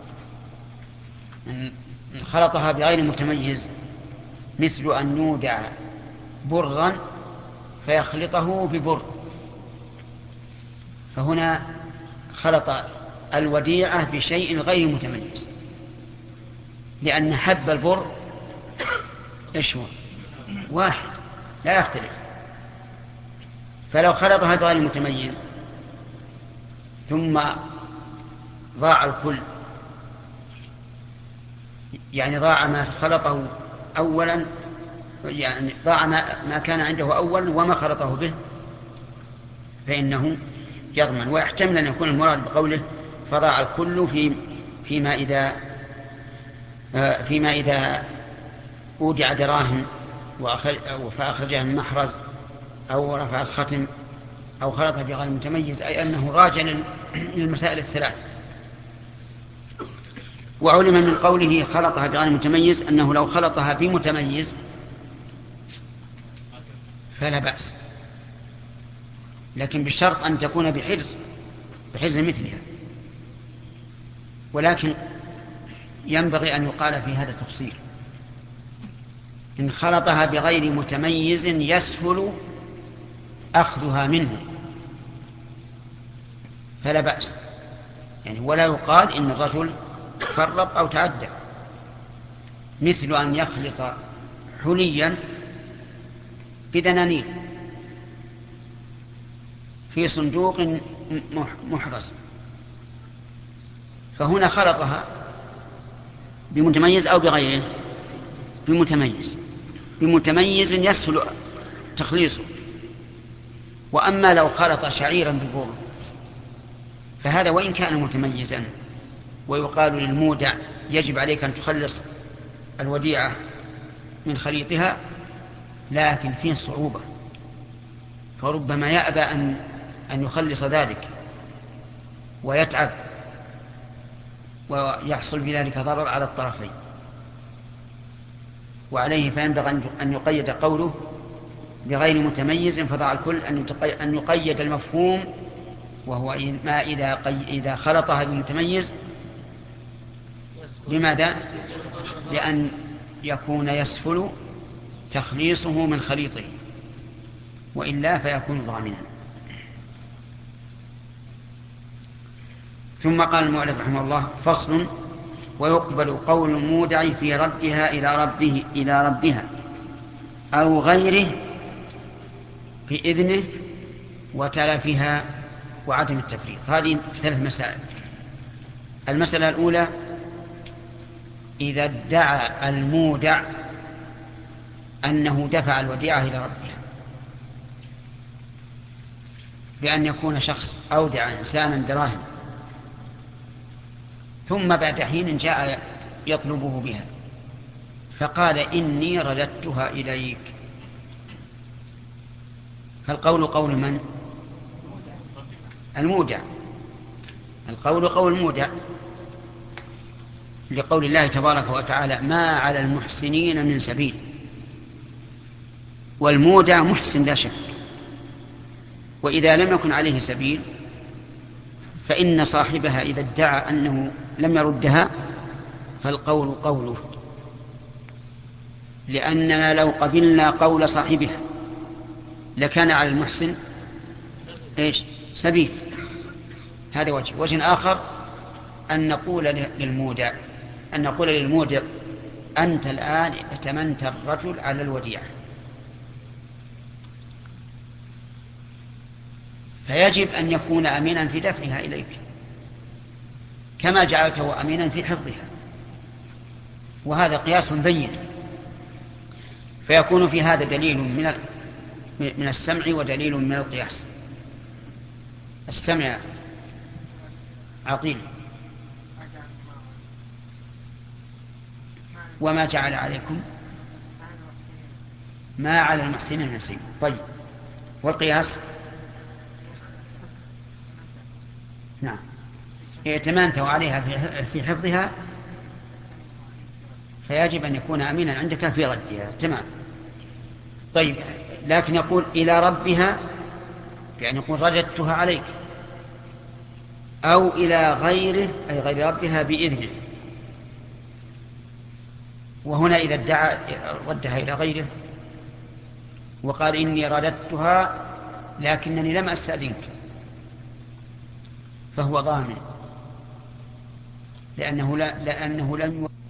خلطها بغير متميز مثل أن يودع برا فيخلطه ببر، فهنا خلط الوديعة بشيء غير متميز، لأن حب البر إيش هو؟ واحد لا يختلف. فلو خلطها بغير متميز ثم ضاع الكل، يعني ضاع ما خلطه أولا، يعني ضاع ما كان عنده أولا وما خلطه به، فإنه يضمن. ويحتمل أن يكون المراد بقوله فضاع الكل في فيما إذا فيما إذا أودع دراهم فأخرجها من محرز أو رفع الختم أو خلطها بغير متميز، أي أنه راجع للمسائل الثلاث. وعلم من قوله خلطها بغير متميز أنه لو خلطها بمتميز فلا بأس، لكن بالشرط أن تكون بحرز بحرز مثلها. ولكن ينبغي أن يقال في هذا التفصيل: إن خلطها بغير متميز يسهل أخذها منه فلا بأس، يعني ولا يقال إن الرجل فرط أو تعدى، مثل أن يخلط حليا بدنانير في صندوق محرز، فهنا خلطها بمتميز أو بغيره، بمتميز بمتميز يسهل تخليصه. وأما لو خلط شعيرا ببور فهذا وإن كان متميزا ويقال للمودع يجب عليك أن تخلص الوديعة من خليطها، لكن فيه صعوبة، فربما يأبى أن أن يخلص ذلك ويتعب ويحصل بذلك ضرر على الطرفين. وعليه فينبغي أن يقيد قوله بغير متميز فضع الكل، أن يقيد المفهوم، وهو ما إذا, إذا خلطها بمتميز. لماذا؟ لأن يكون يسهل تخليصه من خليطه، وإلا فيكون ضامنا. ثم قال المؤلف رحمه الله: فصل: ويقبل قول المودع في ردها إلى ربه إلى ربها أو غيره بإذنه وتلفها وعدم التفريط. هذه ثلاث مسائل. المسألة الأولى: إذا ادعى المودع أنه دفع الوديعة إلى ربها، بأن يكون شخص أودع إنسانا دراهم ثم بعد حين جاء يطلبه بها فقال إني رددتها إليك، فالقول قول من؟ المودع. القول قول المودع، لقول الله تبارك وتعالى: ما على المحسنين من سبيل. والمودع محسن لا شك، وإذا لم يكن عليه سبيل فإن صاحبها إذا ادعى أنه لم يردها فالقول قوله، لأننا لو قبلنا قول صاحبها لكان على المحسن إيش؟ سبيل. هذا وجه. وجه آخر أن نقول للمودع أن نقول للمودع: أنت الآن ائتمنت الرجل على الوديعة فيجب أن يكون أمينا في دفعها إليك كما جعلته أمينا في حفظها، وهذا قياس بين. فيكون في هذا دليل من من السمع ودليل من القياس. السمع عقيل. وما جعل عليكم ما على المحسنين من سبيل. طيب، والقياس نعم ائتمنته عليها في حفظها فيجب أن يكون أمينا عندك في ردها. تمام. طيب، لكن يقول إلى ربها، يعني يقول رددتها عليك، أو إلى غيره أي غير ربها بإذنه. وهنا إذا ادعى ردها إلى غيره وقال إني رددتها لكنني لم أستأذنك فهو ضامن، لأنه, لا لأنه لم